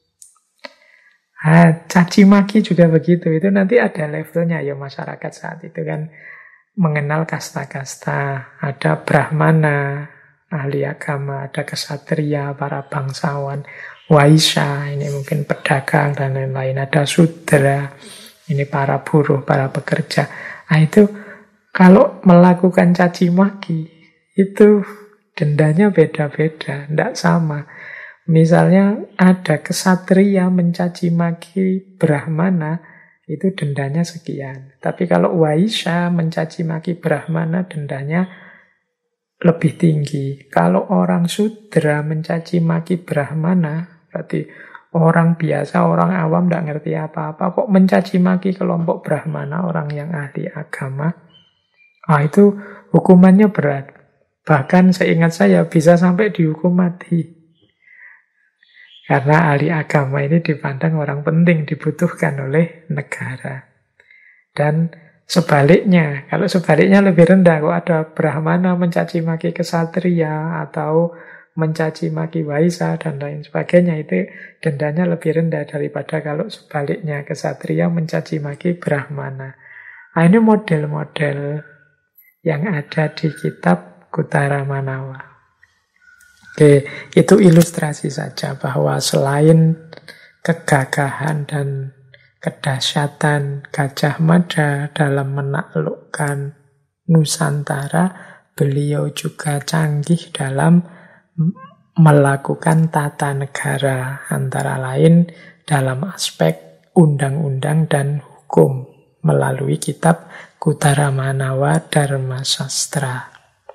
Caci maki juga begitu. Itu nanti ada levelnya ya masyarakat saat itu kan mengenal kasta-kasta. Ada brahmana, ahli agama, ada kesatria, para bangsawan. Waisya, ini mungkin pedagang dan lain-lain. Ada sudra, ini para buruh, para pekerja. Nah itu kalau melakukan caci maki, itu dendanya beda-beda, tidak sama. Misalnya ada kesatria mencaci maki brahmana, itu dendanya sekian. Tapi kalau waisya mencaci maki brahmana, dendanya lebih tinggi. Kalau orang sudra mencaci maki brahmana, berarti orang biasa, orang awam tidak ngerti apa-apa, kok mencaci maki kelompok brahmana, orang yang ahli agama. Itu hukumannya berat. Bahkan seingat saya bisa sampai dihukum mati. Karena ahli agama ini dipandang orang penting, dibutuhkan oleh negara. Dan sebaliknya, kalau sebaliknya lebih rendah, kok ada brahmana mencaci maki kesatria atau mencaci maki waisya dan lain sebagainya, itu dendanya lebih rendah daripada kalau sebaliknya kesatria mencaci maki brahmana. Nah, ini model-model yang ada di kitab Kuttara Manawa. Oke, itu ilustrasi saja bahwa selain kegagahan dan kedahsyatan Gajah Mada dalam menaklukkan Nusantara, beliau juga canggih dalam melakukan tata negara, antara lain dalam aspek undang-undang dan hukum melalui kitab Kuttara Manawa Dharma Sastra.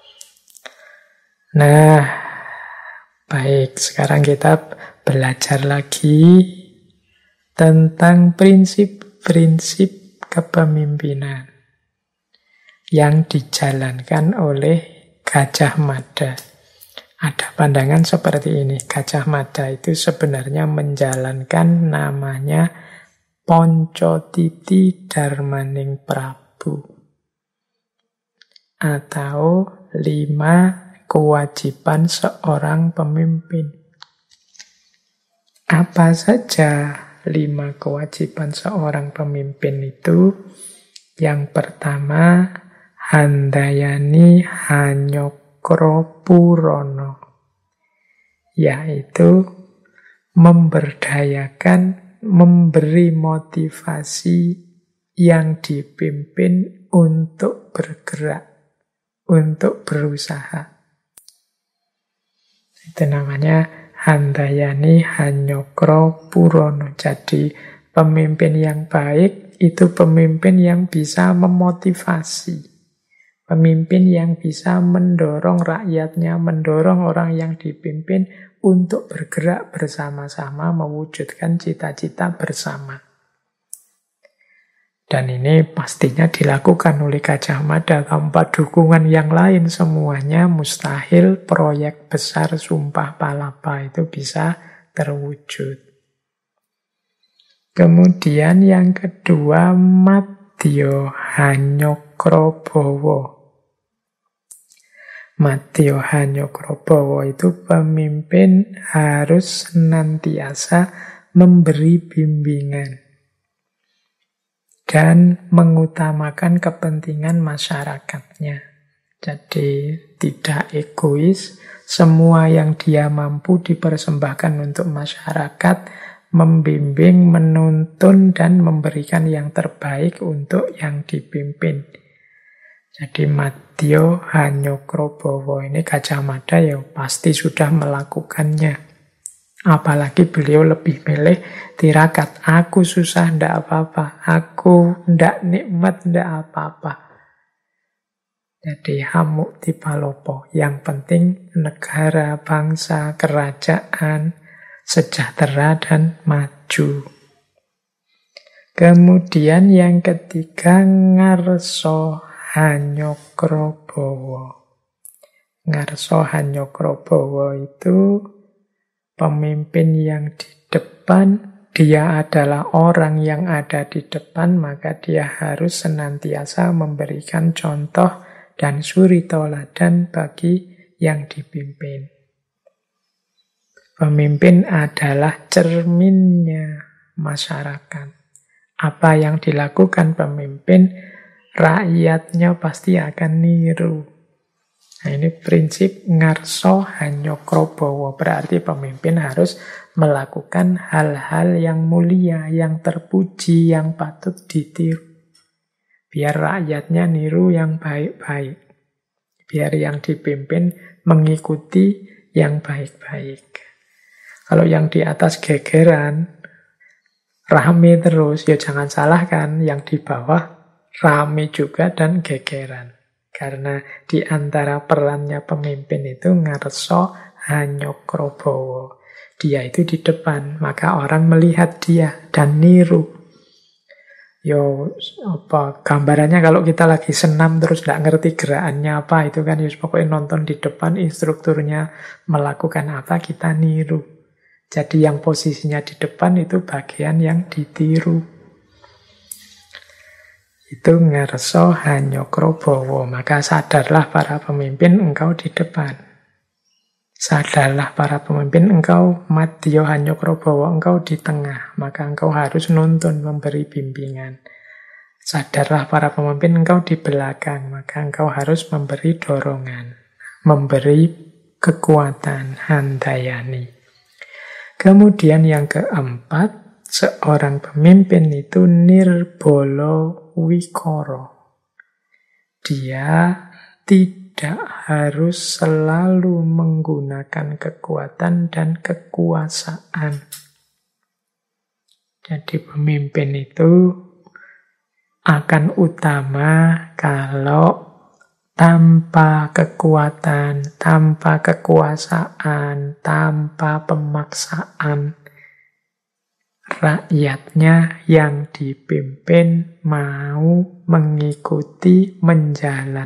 Nah, baik, sekarang kita belajar lagi tentang prinsip-prinsip kepemimpinan yang dijalankan oleh Gajah Mada. Ada pandangan seperti ini, Gajah Mada itu sebenarnya menjalankan namanya Poncotiti Darmaning Prabu. Atau 5 kewajiban seorang pemimpin. Apa saja 5 kewajiban seorang pemimpin itu? Yang pertama, handayani hanyokro purono, yaitu memberdayakan, memberi motivasi yang dipimpin untuk bergerak, untuk berusaha. Itu namanya handayani hanyokro purono. Jadi pemimpin yang baik itu pemimpin yang bisa memotivasi. Pemimpin yang bisa mendorong rakyatnya, mendorong orang yang dipimpin untuk bergerak bersama-sama mewujudkan cita-cita bersama. Dan ini pastinya dilakukan oleh Gajah Mada. Tanpa dukungan yang lain semuanya mustahil proyek besar Sumpah Palapa itu bisa terwujud. Kemudian yang kedua, Madya Hanyokrobawa. Madya Hanyokrobawa itu pemimpin harus senantiasa memberi bimbingan dan mengutamakan kepentingan masyarakatnya. Jadi tidak egois, semua yang dia mampu dipersembahkan untuk masyarakat, membimbing, menuntun, dan memberikan yang terbaik untuk yang dipimpin. Jadi Madya Hanyokrobawa ini Gajah Mada ya pasti sudah melakukannya. Apalagi beliau lebih milih tirakat. Aku susah ndak apa-apa, aku ndak nikmat ndak apa-apa. Jadi hamuk tipalopo. Yang penting negara, bangsa, kerajaan sejahtera dan maju. Kemudian yang ketiga, Ngarsa Hanyokrobawa. Ngarsa Hanyokrobawa itu pemimpin yang di depan. Dia adalah orang yang ada di depan, maka dia harus senantiasa memberikan contoh dan suri tauladan bagi yang dipimpin. Pemimpin adalah cerminnya masyarakat. Apa yang dilakukan pemimpin, rakyatnya pasti akan niru. Nah, ini prinsip Ngarsa Hanyokrobawa. Berarti pemimpin harus melakukan hal-hal yang mulia, yang terpuji, yang patut ditiru. Biar rakyatnya niru yang baik-baik. Biar yang dipimpin mengikuti yang baik-baik. Kalau yang di atas gegeran, rame terus, ya jangan salahkan yang di bawah rame juga dan gegeran. Karena di antara perannya pemimpin itu Ngarsa Hanyokrobawa. Dia itu di depan, maka orang melihat dia dan niru. Yo, gambarannya kalau kita lagi senam terus nggak ngerti gerakannya apa, itu kan pokoknya nonton di depan, instrukturnya melakukan apa, kita niru. Jadi yang posisinya di depan itu bagian yang ditiru. Itu Ngarsa Hanyokrobawa. Maka sadarlah para pemimpin, engkau di depan. Sadarlah para pemimpin, engkau Madya Hanyokrobawa, engkau di tengah. Maka engkau harus nuntun, memberi bimbingan. Sadarlah para pemimpin, engkau di belakang. Maka engkau harus memberi dorongan, memberi kekuatan, handayani. Kemudian yang keempat, seorang pemimpin itu nirbolo wikoro. Dia tidak harus selalu menggunakan kekuatan dan kekuasaan. Jadi pemimpin itu akan utama kalau tanpa kekuatan, tanpa kekuasaan, tanpa pemaksaan, rakyatnya yang dipimpin mau mengikuti,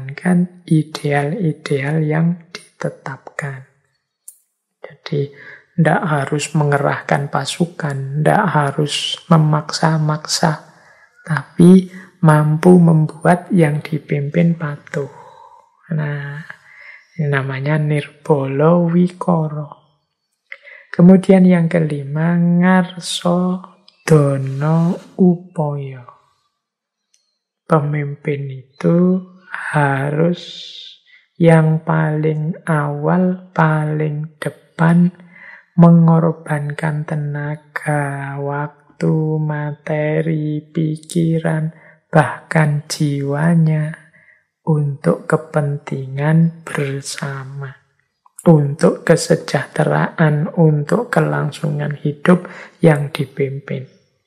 menjalankan ideal-ideal yang ditetapkan. Jadi Tidak harus mengerahkan pasukan, tidak harus memaksa-maksa, tapi mampu membuat yang dipimpin patuh. Nah, ini namanya nirbala wikara. Kemudian yang kelima, ngarsa dana upaya. Pemimpin itu harus yang paling awal, paling depan, mengorbankan tenaga, waktu, materi, pikiran, bahkan jiwanya untuk kepentingan bersama, untuk kesejahteraan, untuk kelangsungan hidup yang dipimpin.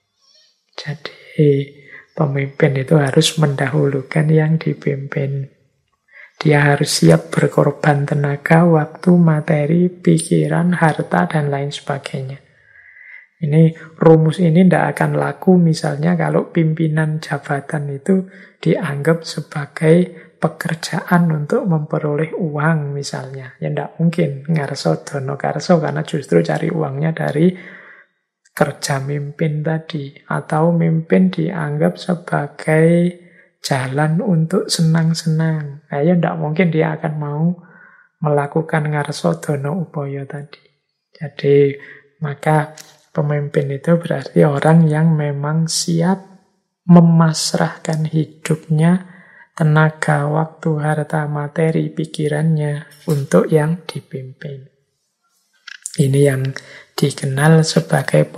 Jadi pemimpin itu harus mendahulukan yang dipimpin. Dia harus siap berkorban tenaga, waktu, materi, pikiran, harta, dan lain sebagainya. Ini rumus ini tidak akan laku misalnya kalau pimpinan jabatan itu dianggap sebagai pekerjaan untuk memperoleh uang misalnya. Ya tidak mungkin ngarso dono karso, karena justru cari uangnya dari kerja mimpin tadi. Atau mimpin dianggap sebagai jalan untuk senang-senang. Nah, ya tidak mungkin dia akan mau melakukan ngarso dono upaya tadi. Jadi maka pemimpin itu berarti orang yang memang siap memasrahkan hidupnya, tenaga, waktu, harta, materi, pikirannya untuk yang dipimpin. Ini yang dikenal sebagai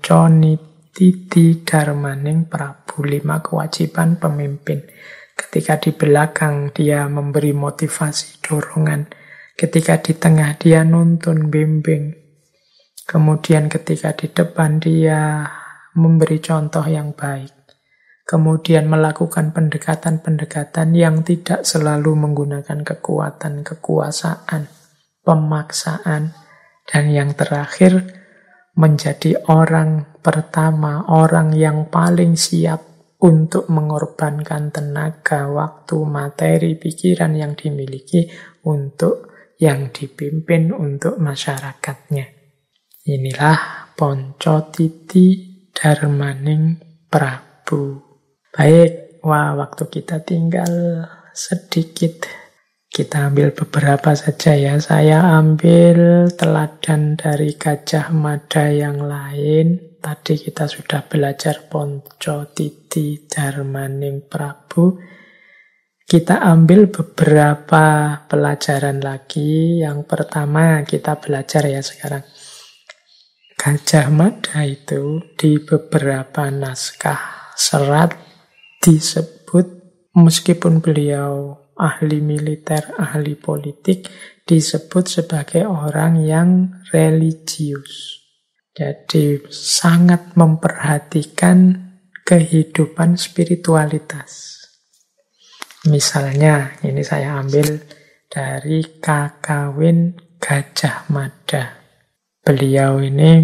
ponconititi darmaning Prabu, 5 kewajiban pemimpin. Ketika di belakang dia memberi motivasi, dorongan. Ketika di tengah dia nuntun, bimbing. Kemudian ketika di depan dia memberi contoh yang baik. Kemudian melakukan pendekatan-pendekatan yang tidak selalu menggunakan kekuatan, kekuasaan, pemaksaan. Dan yang terakhir, menjadi orang pertama, orang yang paling siap untuk mengorbankan tenaga, waktu, materi, pikiran yang dimiliki untuk yang dipimpin, untuk masyarakatnya. Inilah poncotiti darmaning Prabu. Baik, waktu kita tinggal sedikit. Kita ambil beberapa saja ya. Saya ambil teladan dari Gajah Mada yang lain. Tadi kita sudah belajar poncotiti darmaning Prabu. Kita ambil beberapa pelajaran lagi. Yang pertama kita belajar ya sekarang. Gajah Mada itu di beberapa naskah serat disebut, meskipun beliau ahli militer, ahli politik, disebut sebagai orang yang religius. Jadi sangat memperhatikan kehidupan spiritualitas. Misalnya, ini saya ambil dari Kakawin Gajah Mada. Beliau ini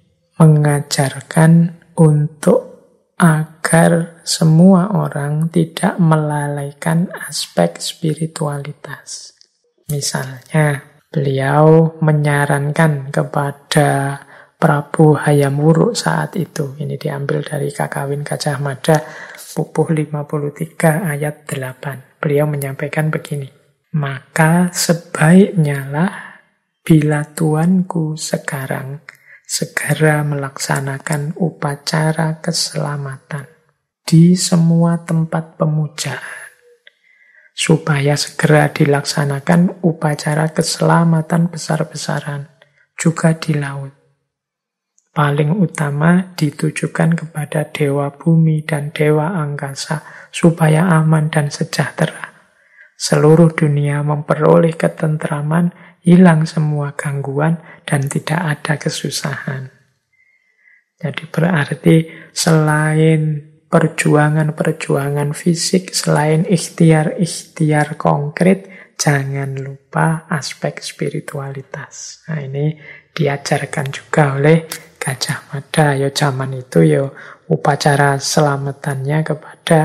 mengajarkan untuk agar semua orang tidak melalaikan aspek spiritualitas. Misalnya, beliau menyarankan kepada Prabu Hayam Wuruk saat itu, ini diambil dari Kakawin Gajah Mada, Pupuh 53 ayat 8. Beliau menyampaikan begini, maka sebaiknya lah bila tuanku sekarang segera melaksanakan upacara keselamatan di semua tempat pemujaan, supaya segera dilaksanakan upacara keselamatan besar-besaran juga di laut. Paling utama ditujukan kepada dewa bumi dan dewa angkasa, supaya aman dan sejahtera. Seluruh dunia memperoleh ketentraman, hilang semua gangguan, dan tidak ada kesusahan. Jadi berarti selain perjuangan-perjuangan fisik, selain ikhtiar-ikhtiar konkret, jangan lupa aspek spiritualitas. Nah, ini diajarkan juga oleh Gajah Mada. Ya zaman itu ya upacara selamatannya kepada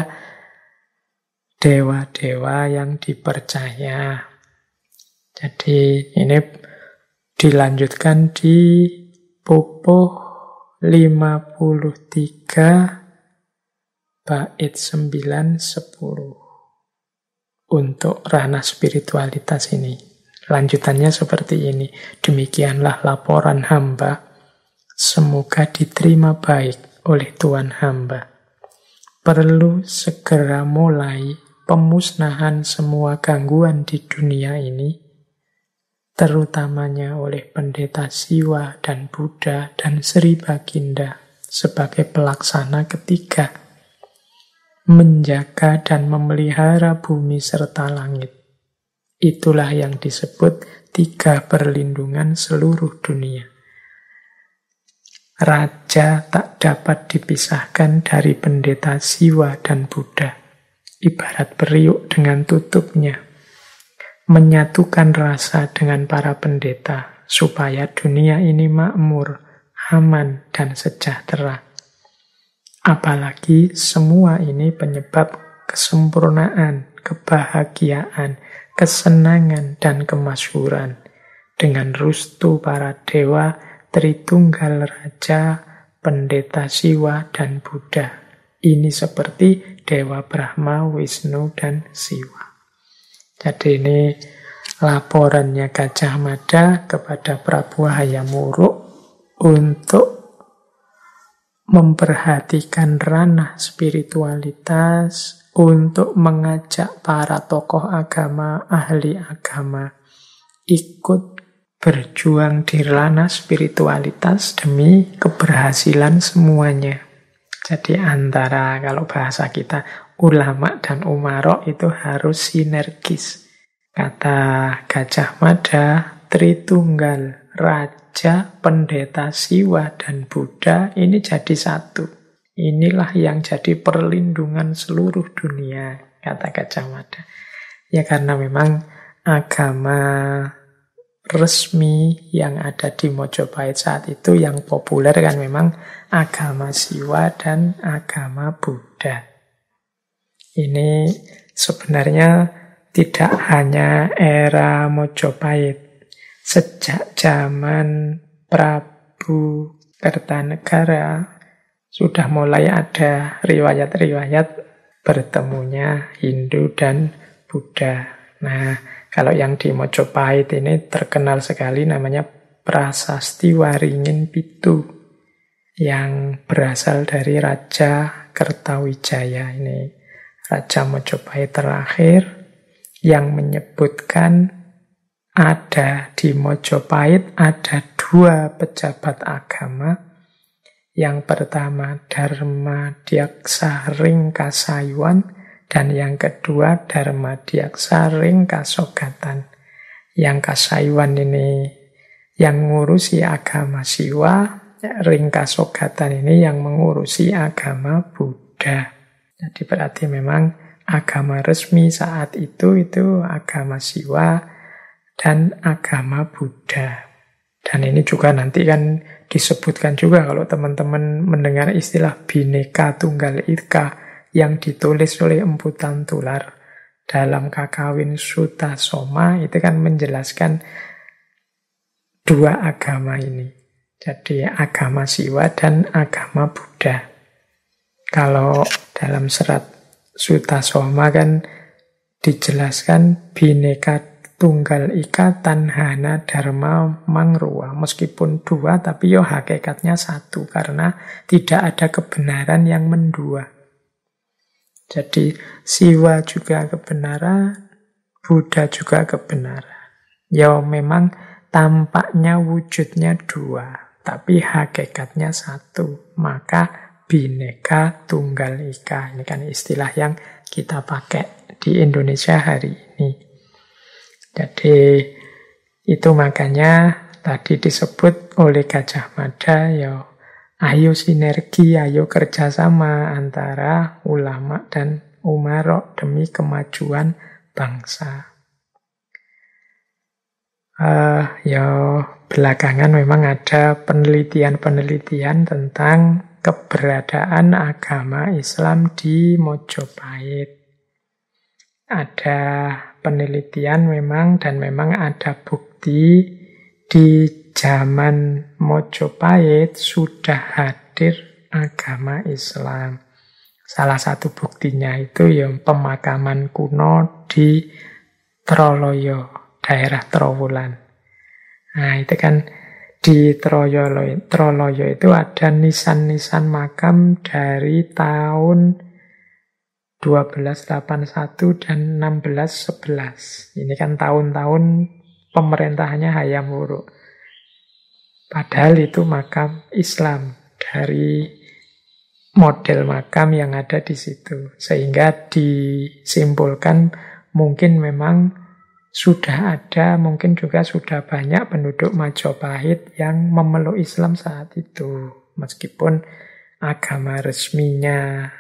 dewa-dewa yang dipercaya. Jadi ini Dilanjutkan di pupuh 53 bait 9-10 untuk ranah spiritualitas ini. Lanjutannya seperti ini. Demikianlah laporan hamba. Semoga diterima baik oleh Tuhan hamba. Perlu segera mulai pemusnahan semua gangguan di dunia ini, terutamanya oleh Pendeta Siwa dan Buddha dan Sri Baginda sebagai pelaksana ketiga, menjaga dan memelihara bumi serta langit. Itulah yang disebut 3 perlindungan seluruh dunia. Raja tak dapat dipisahkan dari Pendeta Siwa dan Buddha, ibarat periuk dengan tutupnya. Menyatukan rasa dengan para pendeta supaya dunia ini makmur, aman, dan sejahtera. Apalagi semua ini penyebab kesempurnaan, kebahagiaan, kesenangan, dan kemasyhuran. Dengan restu para dewa, Tritunggal Raja, Pendeta Siwa, dan Buddha. Ini seperti Dewa Brahma, Wisnu, dan Siwa. Jadi ini laporannya Gajah Mada kepada Prabu Hayamuruk untuk memperhatikan ranah spiritualitas, untuk mengajak para tokoh agama, ahli agama, ikut berjuang di ranah spiritualitas demi keberhasilan semuanya. Jadi antara, kalau bahasa kita, ulama dan umarok itu harus sinergis. Kata Gajah Mada, Tritunggal, Raja, Pendeta Siwa, dan Buddha ini jadi satu. Inilah yang jadi perlindungan seluruh dunia, kata Gajah Mada. Ya karena memang agama resmi yang ada di Mojopahit saat itu yang populer kan memang agama Siwa dan agama Buddha. Ini sebenarnya tidak hanya era Mojopahit. Sejak zaman Prabu Kertanegara sudah mulai ada riwayat-riwayat bertemunya Hindu dan Buddha. Nah, kalau yang di Mojopahit ini terkenal sekali namanya Prasasti Waringin Pitu yang berasal dari Raja Kertawijaya. Ini Raja Mojopahit terakhir yang menyebutkan ada di Mojopahit ada 2 pejabat agama. Yang pertama Dharma Dyaksa Ringkasayuan dan yang kedua Dharma Dyaksa Ringkasogatan. Yang Kasayuan ini yang mengurusi agama Siwa, Ringkasogatan ini yang mengurusi agama Buddha. Jadi berarti memang agama resmi saat itu agama Siwa dan agama Buddha. Dan ini juga nanti kan disebutkan juga kalau teman-teman mendengar istilah Bhinneka Tunggal Ika yang ditulis oleh Empu Tantular dalam Kakawin Sutta Soma, itu kan menjelaskan 2 agama ini. Jadi agama Siwa dan agama Buddha. Kalau dalam serat Sutta Soma kan dijelaskan Bhinneka Tunggal Ika Tanhana Dharma Mangruwa. Meskipun 2 tapi yo hakikatnya 1 karena tidak ada kebenaran yang mendua. Jadi Siwa juga kebenaran, Buddha juga kebenaran. Ya memang tampaknya wujudnya 2, tapi hakikatnya 1. Maka Bhinneka Tunggal Ika. Ini kan istilah yang kita pakai di Indonesia hari ini. Jadi itu makanya tadi disebut oleh Gajah Mada, ya ayo sinergi, ayo kerjasama antara ulama dan umarok demi kemajuan bangsa. Ya belakangan memang ada penelitian-penelitian tentang keberadaan agama Islam di Mojopahit. Ada penelitian memang dan memang ada bukti di zaman Mojopahit sudah hadir agama Islam. Salah satu buktinya itu ya pemakaman kuno di Troloyo, daerah Trowulan. Nah, itu kan di Troloyo itu ada nisan-nisan makam dari tahun 1281 dan 1611. Ini kan tahun-tahun pemerintahannya Hayam Wuruk. Padahal itu makam Islam dari model makam yang ada di situ. Sehingga disimpulkan mungkin memang sudah ada, mungkin juga sudah banyak penduduk Majapahit yang memeluk Islam saat itu. Meskipun agama resminya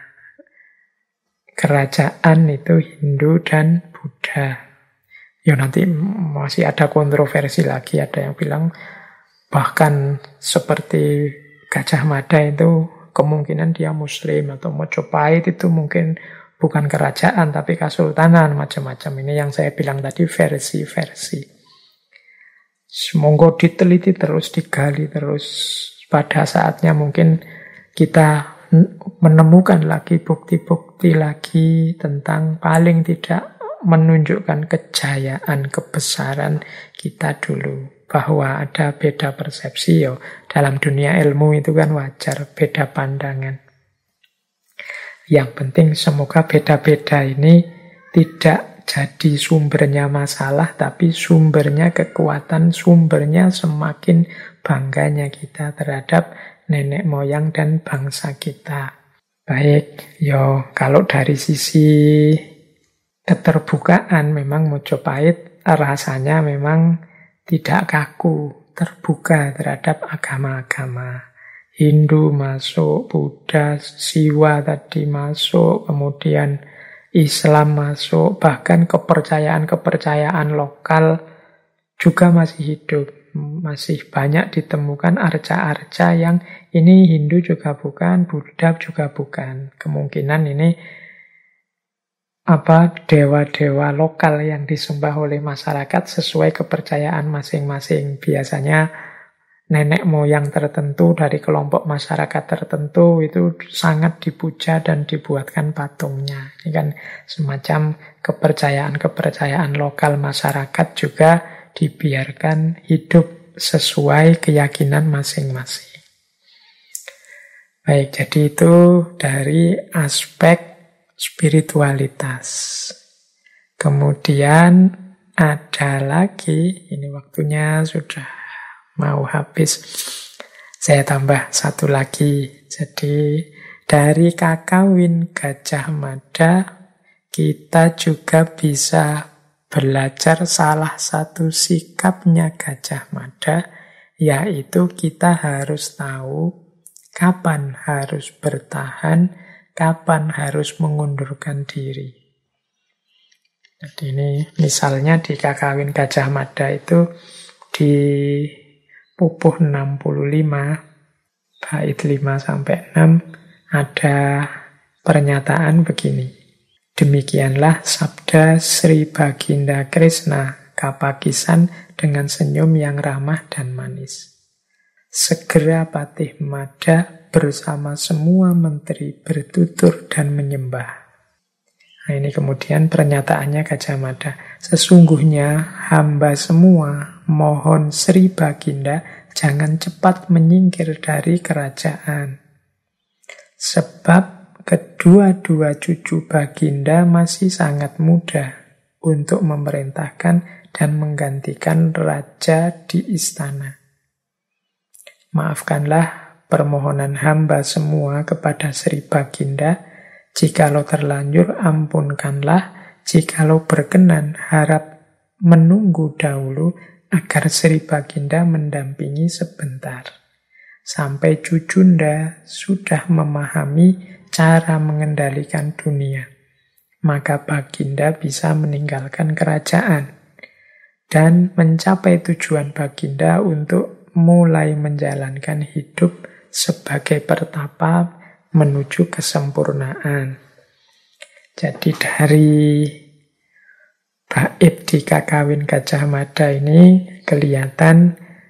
kerajaan itu Hindu dan Buddha. Ya nanti masih ada kontroversi lagi, ada yang bilang bahkan seperti Gajah Mada itu kemungkinan dia Muslim, atau Majapahit itu mungkin bukan kerajaan tapi kesultanan, macam-macam. Ini yang saya bilang tadi versi-versi. Semoga diteliti terus, digali terus. Pada saatnya mungkin kita menemukan lagi bukti-bukti lagi tentang paling tidak menunjukkan kejayaan, kebesaran kita dulu. Bahwa ada beda persepsi, yo. Dalam dunia ilmu itu kan wajar, beda pandangan. Yang penting semoga beda-beda ini tidak jadi sumbernya masalah, tapi sumbernya kekuatan, sumbernya semakin bangganya kita terhadap nenek moyang dan bangsa kita. Baik, yo kalau dari sisi keterbukaan memang Mojopahit rasanya memang tidak kaku, terbuka terhadap agama-agama. Hindu masuk, Buddha, Siwa tadi masuk, kemudian Islam masuk, bahkan kepercayaan-kepercayaan lokal juga masih hidup. Masih banyak ditemukan arca-arca yang ini Hindu juga bukan, Buddha juga bukan. Kemungkinan ini dewa-dewa lokal yang disembah oleh masyarakat sesuai kepercayaan masing-masing. Biasanya nenek moyang tertentu dari kelompok masyarakat tertentu itu sangat dipuja dan dibuatkan patungnya. Ini kan semacam kepercayaan-kepercayaan lokal masyarakat juga dibiarkan hidup sesuai keyakinan masing-masing. Baik, jadi itu dari aspek spiritualitas. Kemudian ada lagi, ini waktunya sudah mau habis, saya tambah satu lagi. Jadi dari Kakawin Gajah Mada kita juga bisa belajar salah satu sikapnya Gajah Mada, yaitu kita harus tahu kapan harus bertahan, kapan harus mengundurkan diri. Jadi ini misalnya di Kakawin Gajah Mada itu di pupuh 65 bait 5-6 ada pernyataan begini. Demikianlah sabda Sri Baginda Krishna Kapakisan dengan senyum yang ramah dan manis. Segera Patih Mada bersama semua menteri bertutur dan menyembah. Nah, ini kemudian pernyataannya Gajah Mada. Sesungguhnya hamba semua mohon Sri Baginda jangan cepat menyingkir dari kerajaan. Sebab kedua-dua cucu Baginda masih sangat muda untuk memerintahkan dan menggantikan raja di istana. Maafkanlah permohonan hamba semua kepada Sri Baginda. Jikalau terlanjur ampunkanlah, jikalau berkenan harap menunggu dahulu agar Sri Baginda mendampingi sebentar. Sampai cucunda sudah memahami cara mengendalikan dunia, maka Baginda bisa meninggalkan kerajaan dan mencapai tujuan Baginda untuk mulai menjalankan hidup sebagai pertapa menuju kesempurnaan. Jadi dari bait di Kakawin Gajah Mada ini kelihatan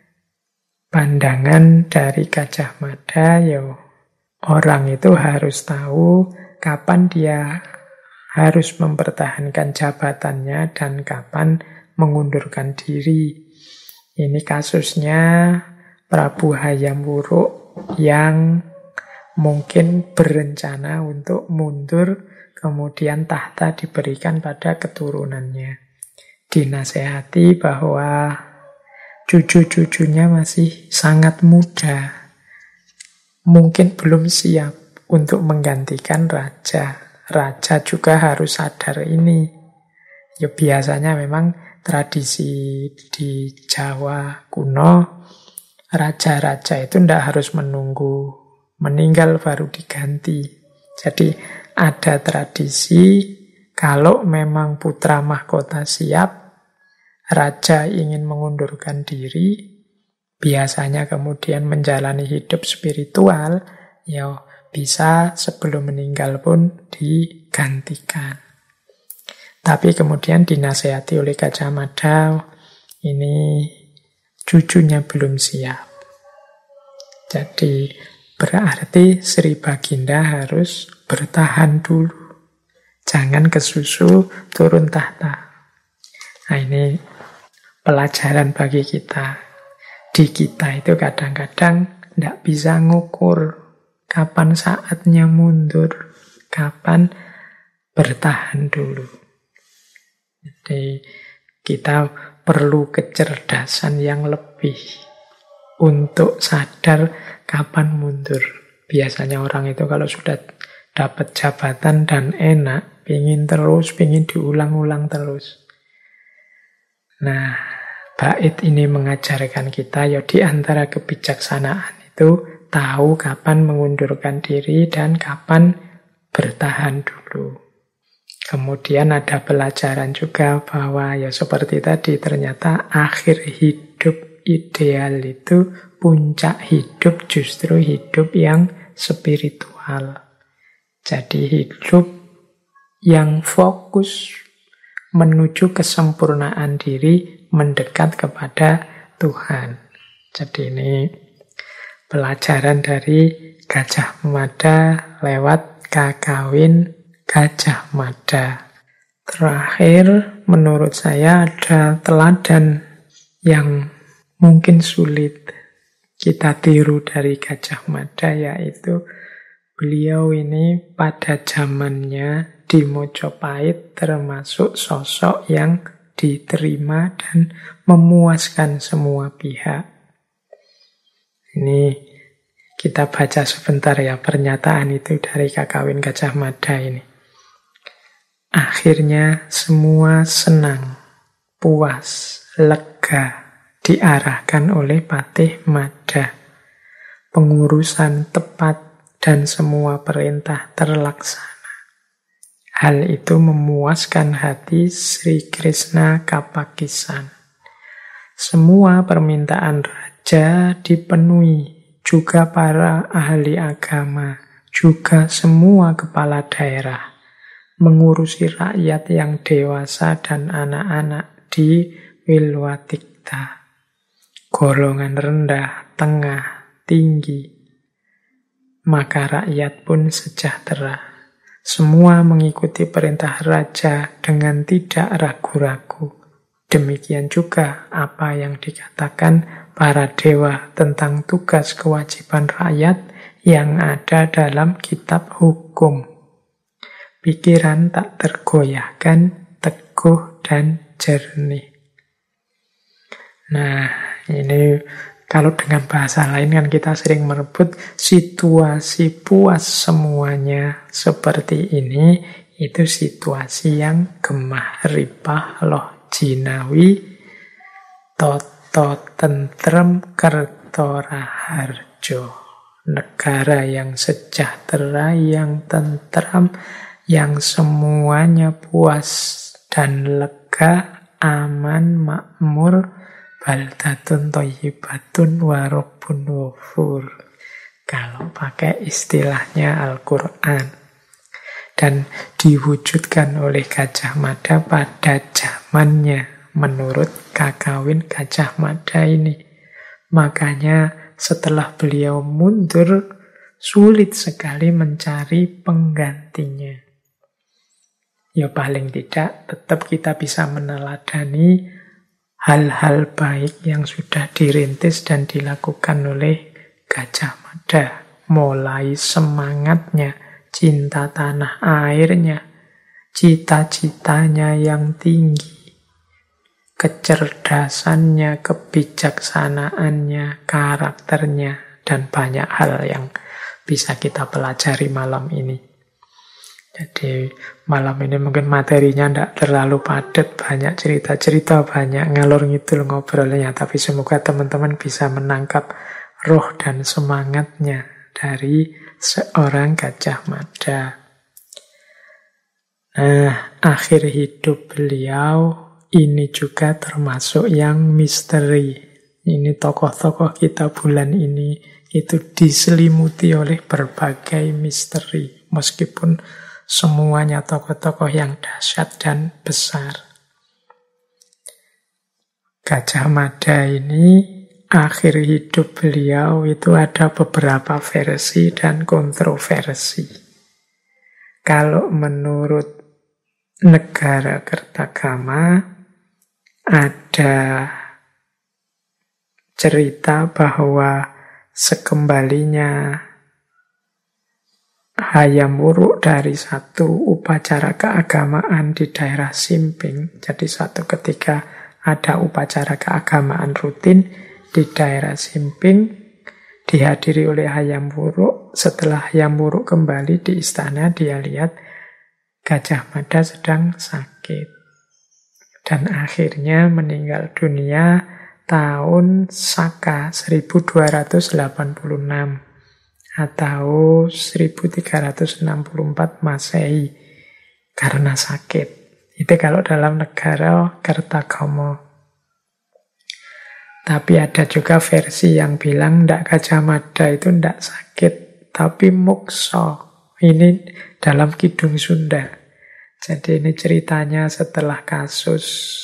pandangan dari Gajah Mada, ya orang itu harus tahu kapan dia harus mempertahankan jabatannya dan kapan mengundurkan diri. Ini kasusnya Prabu Hayam Wuruk yang mungkin berencana untuk mundur, kemudian tahta diberikan pada keturunannya. Dinasehati bahwa cucu-cucunya masih sangat muda, mungkin belum siap untuk menggantikan raja. Raja juga harus sadar ini. Ya biasanya memang tradisi di Jawa kuno, raja-raja itu tidak harus menunggu meninggal baru diganti. Jadi ada tradisi kalau memang putra mahkota siap, raja ingin mengundurkan diri, biasanya kemudian menjalani hidup spiritual, ya bisa sebelum meninggal pun digantikan. Tapi kemudian dinasehati oleh Gajah Mada, ini cucunya belum siap. Jadi berarti Sri Baginda harus bertahan dulu. Jangan kesusu turun tahta. Nah ini pelajaran bagi kita. Di kita itu kadang-kadang tidak bisa ngukur kapan saatnya mundur, kapan bertahan dulu. Jadi kita perlu kecerdasan yang lebih untuk sadar kapan mundur. Biasanya orang itu kalau sudah dapat jabatan dan enak, pingin terus, pingin diulang-ulang terus. Nah, bait ini mengajarkan kita ya di antara kebijaksanaan itu tahu kapan mengundurkan diri dan kapan bertahan dulu. Kemudian ada pelajaran juga bahwa ya seperti tadi ternyata akhir hidup ideal itu, puncak hidup justru hidup yang spiritual. Jadi hidup yang fokus menuju kesempurnaan diri, mendekat kepada Tuhan. Jadi ini pelajaran dari Gajah Mada lewat Kakawin Gajah Mada. Terakhir, menurut saya ada teladan yang mungkin sulit kita tiru dari Gajah Mada, yaitu beliau ini pada zamannya di Mojopahit termasuk sosok yang diterima dan memuaskan semua pihak. Ini kita baca sebentar ya pernyataan itu dari Kakawin Gajah Mada ini. Akhirnya semua senang, puas, lega diarahkan oleh Patih Mada. Pengurusan tepat dan semua perintah terlaksana. Hal itu memuaskan hati Sri Krishna Kapakisan. Semua permintaan raja dipenuhi, juga para ahli agama, juga semua kepala daerah. Mengurusi rakyat yang dewasa dan anak-anak di Wilwatikta. Golongan rendah, tengah, tinggi. Maka rakyat pun sejahtera. Semua mengikuti perintah raja dengan tidak ragu-ragu. Demikian juga apa yang dikatakan para dewa tentang tugas kewajiban rakyat yang ada dalam kitab hukum. Pikiran tak tergoyahkan, teguh dan jernih. Nah, ini kalau dengan bahasa lain kan kita sering merebut situasi puas semuanya seperti ini, itu situasi yang gemah ripah loh jinawi, toto tentrem kerto raharjo. Negara yang sejahtera, yang tentram, yang semuanya puas dan lega, aman, makmur, baldatun thayyibatun wa rabbun ghafur. Kalau pakai istilahnya Al-Quran. Dan diwujudkan oleh Gajah Mada pada zamannya menurut Kakawin Gajah Mada ini. Makanya setelah beliau mundur, sulit sekali mencari penggantinya. Ya paling tidak tetap kita bisa meneladani hal-hal baik yang sudah dirintis dan dilakukan oleh Gajah Mada. Mulai semangatnya, cinta tanah airnya, cita-citanya yang tinggi, kecerdasannya, kebijaksanaannya, karakternya, dan banyak hal yang bisa kita pelajari malam ini. Jadi malam ini mungkin materinya tidak terlalu padat, banyak cerita-cerita, banyak ngalor ngidul ngobrolnya, tapi semoga teman-teman bisa menangkap roh dan semangatnya dari seorang Gajah Mada. Nah, akhir hidup beliau ini juga termasuk yang misteri. Ini tokoh-tokoh kita bulan ini itu diselimuti oleh berbagai misteri, meskipun semuanya tokoh-tokoh yang dahsyat dan besar. Gajah Mada ini akhir hidup beliau itu ada beberapa versi dan kontroversi. Kalau menurut Negara Kertagama ada cerita bahwa sekembalinya Hayam Wuruk dari satu upacara keagamaan di daerah Simping, jadi satu ketika ada upacara keagamaan rutin di daerah Simping, dihadiri oleh Hayam Wuruk. Setelah Hayam Wuruk kembali di istana, dia lihat Gajah Mada sedang sakit. Dan akhirnya meninggal dunia tahun Saka 1286 atau 1364 Masehi karena sakit. Itu kalau dalam negara Kertagama. Tapi ada juga versi yang bilang Gajah Mada itu tidak sakit, tapi muksa. Ini dalam Kidung Sunda. Jadi ini ceritanya setelah kasus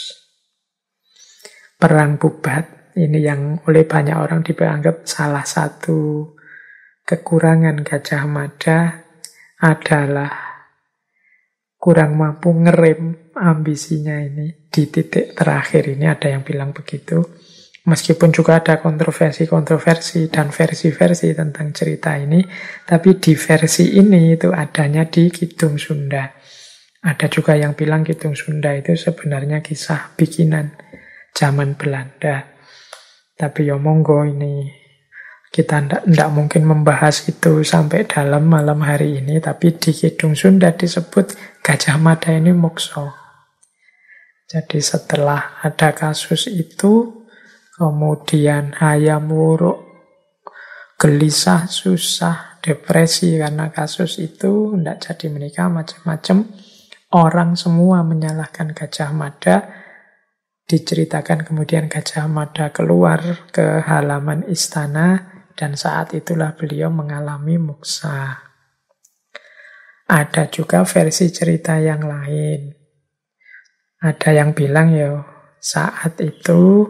Perang Bubat. Ini yang oleh banyak orang dianggap salah satu kekurangan Gajah Mada adalah kurang mampu ngerem ambisinya ini di titik terakhir ini. Ada yang bilang begitu. Meskipun juga ada kontroversi dan versi-versi tentang cerita ini, tapi di versi ini itu adanya di Kidung Sunda. Ada juga yang bilang Kidung Sunda itu sebenarnya kisah bikinan zaman Belanda. Tapi ya monggo, ini kita tidak mungkin membahas itu sampai dalam malam hari ini, tapi di Kidung Sunda disebut Gajah Mada ini mokso. Jadi setelah ada kasus itu, kemudian Hayam Wuruk gelisah, susah, depresi karena kasus itu, tidak jadi menikah, macam-macam. Orang semua menyalahkan Gajah Mada. Diceritakan kemudian Gajah Mada keluar ke halaman istana, dan saat itulah beliau mengalami muksa. Ada juga versi cerita yang lain. Ada yang bilang ya saat itu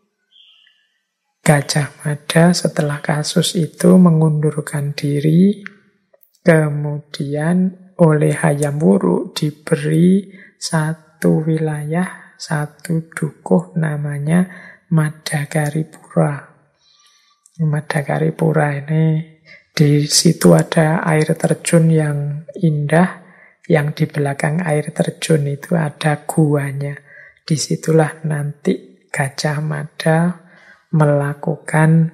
Gajah Mada setelah kasus itu mengundurkan diri, kemudian oleh Hayam Wuruk diberi satu wilayah, satu dukuh namanya Madagaripura. Madagaripura ini, di situ ada air terjun yang indah, yang di belakang air terjun itu ada guanya. Disitulah nanti Gajah Mada melakukan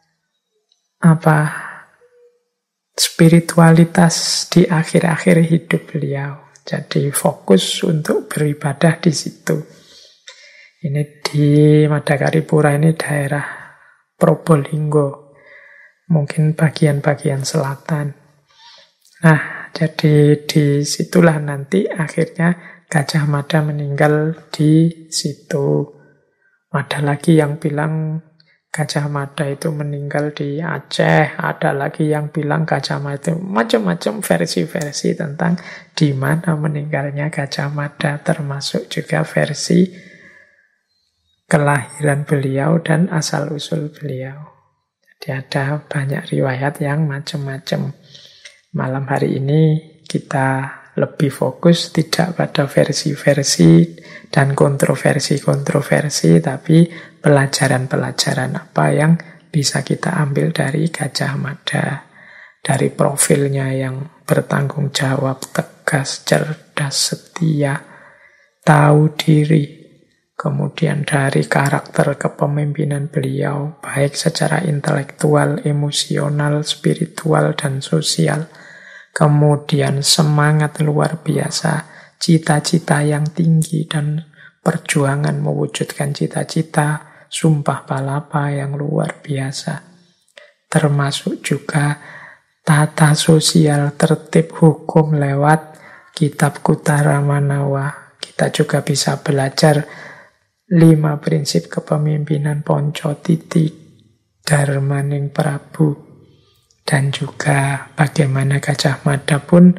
spiritualitas di akhir-akhir hidup beliau. Jadi fokus untuk beribadah di situ. Ini di Madagaripura ini daerah Probolinggo, mungkin bagian-bagian selatan. Nah, jadi disitulah nanti akhirnya Gajah Mada meninggal di situ. Ada lagi yang bilang Gajah Mada itu meninggal di Aceh, ada lagi yang bilang Gajah Mada itu macam-macam versi-versi tentang di mana meninggalnya Gajah Mada, termasuk juga versi kelahiran beliau dan asal-usul beliau. Jadi ada banyak riwayat yang macam-macam. Malam hari ini kita lebih fokus tidak pada versi-versi dan kontroversi-kontroversi, tapi pelajaran-pelajaran apa yang bisa kita ambil dari Gajah Mada. Dari profilnya yang bertanggung jawab, tegas, cerdas, setia, tahu diri. Kemudian dari karakter kepemimpinan beliau, baik secara intelektual, emosional, spiritual, dan sosial. Kemudian semangat luar biasa, cita-cita yang tinggi, dan perjuangan mewujudkan cita-cita, sumpah palapa yang luar biasa. Termasuk juga tata sosial, tertib hukum lewat kitab Kuttara Manawa. Kita juga bisa belajar 5 prinsip kepemimpinan Poncotiti Darmaning Prabu, dan juga bagaimana Gajah Mada pun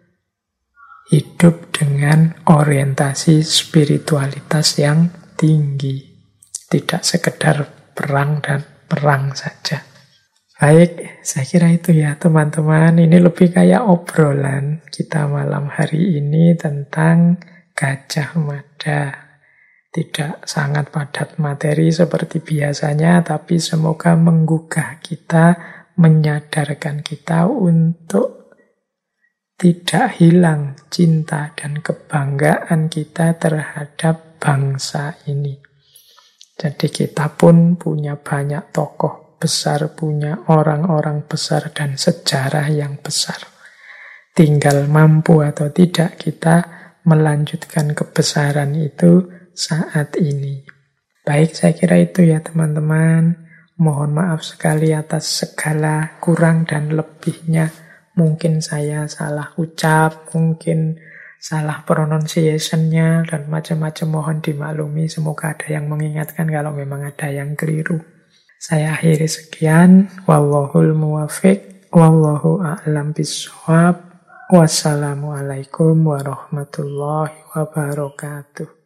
hidup dengan orientasi spiritualitas yang tinggi, tidak sekedar perang dan perang saja. Baik, saya kira itu ya teman-teman. Ini lebih kayak obrolan kita malam hari ini tentang Gajah Mada. Tidak sangat padat materi seperti biasanya, tapi semoga menggugah kita, menyadarkan kita untuk tidak hilang cinta dan kebanggaan kita terhadap bangsa ini. Jadi kita pun punya banyak tokoh besar, punya orang-orang besar dan sejarah yang besar. Tinggal mampu atau tidak kita melanjutkan kebesaran itu saat ini. Baik, saya kira itu ya teman-teman. Mohon maaf sekali atas segala kurang dan lebihnya. Mungkin saya salah ucap, mungkin salah pronunciation-nya, dan macam-macam, mohon dimaklumi. Semoga ada yang mengingatkan kalau memang ada yang keliru. Saya akhiri sekian. Wallahul muwafiq, wallahu a'lam bishawab. Wassalamualaikum warahmatullahi wabarakatuh.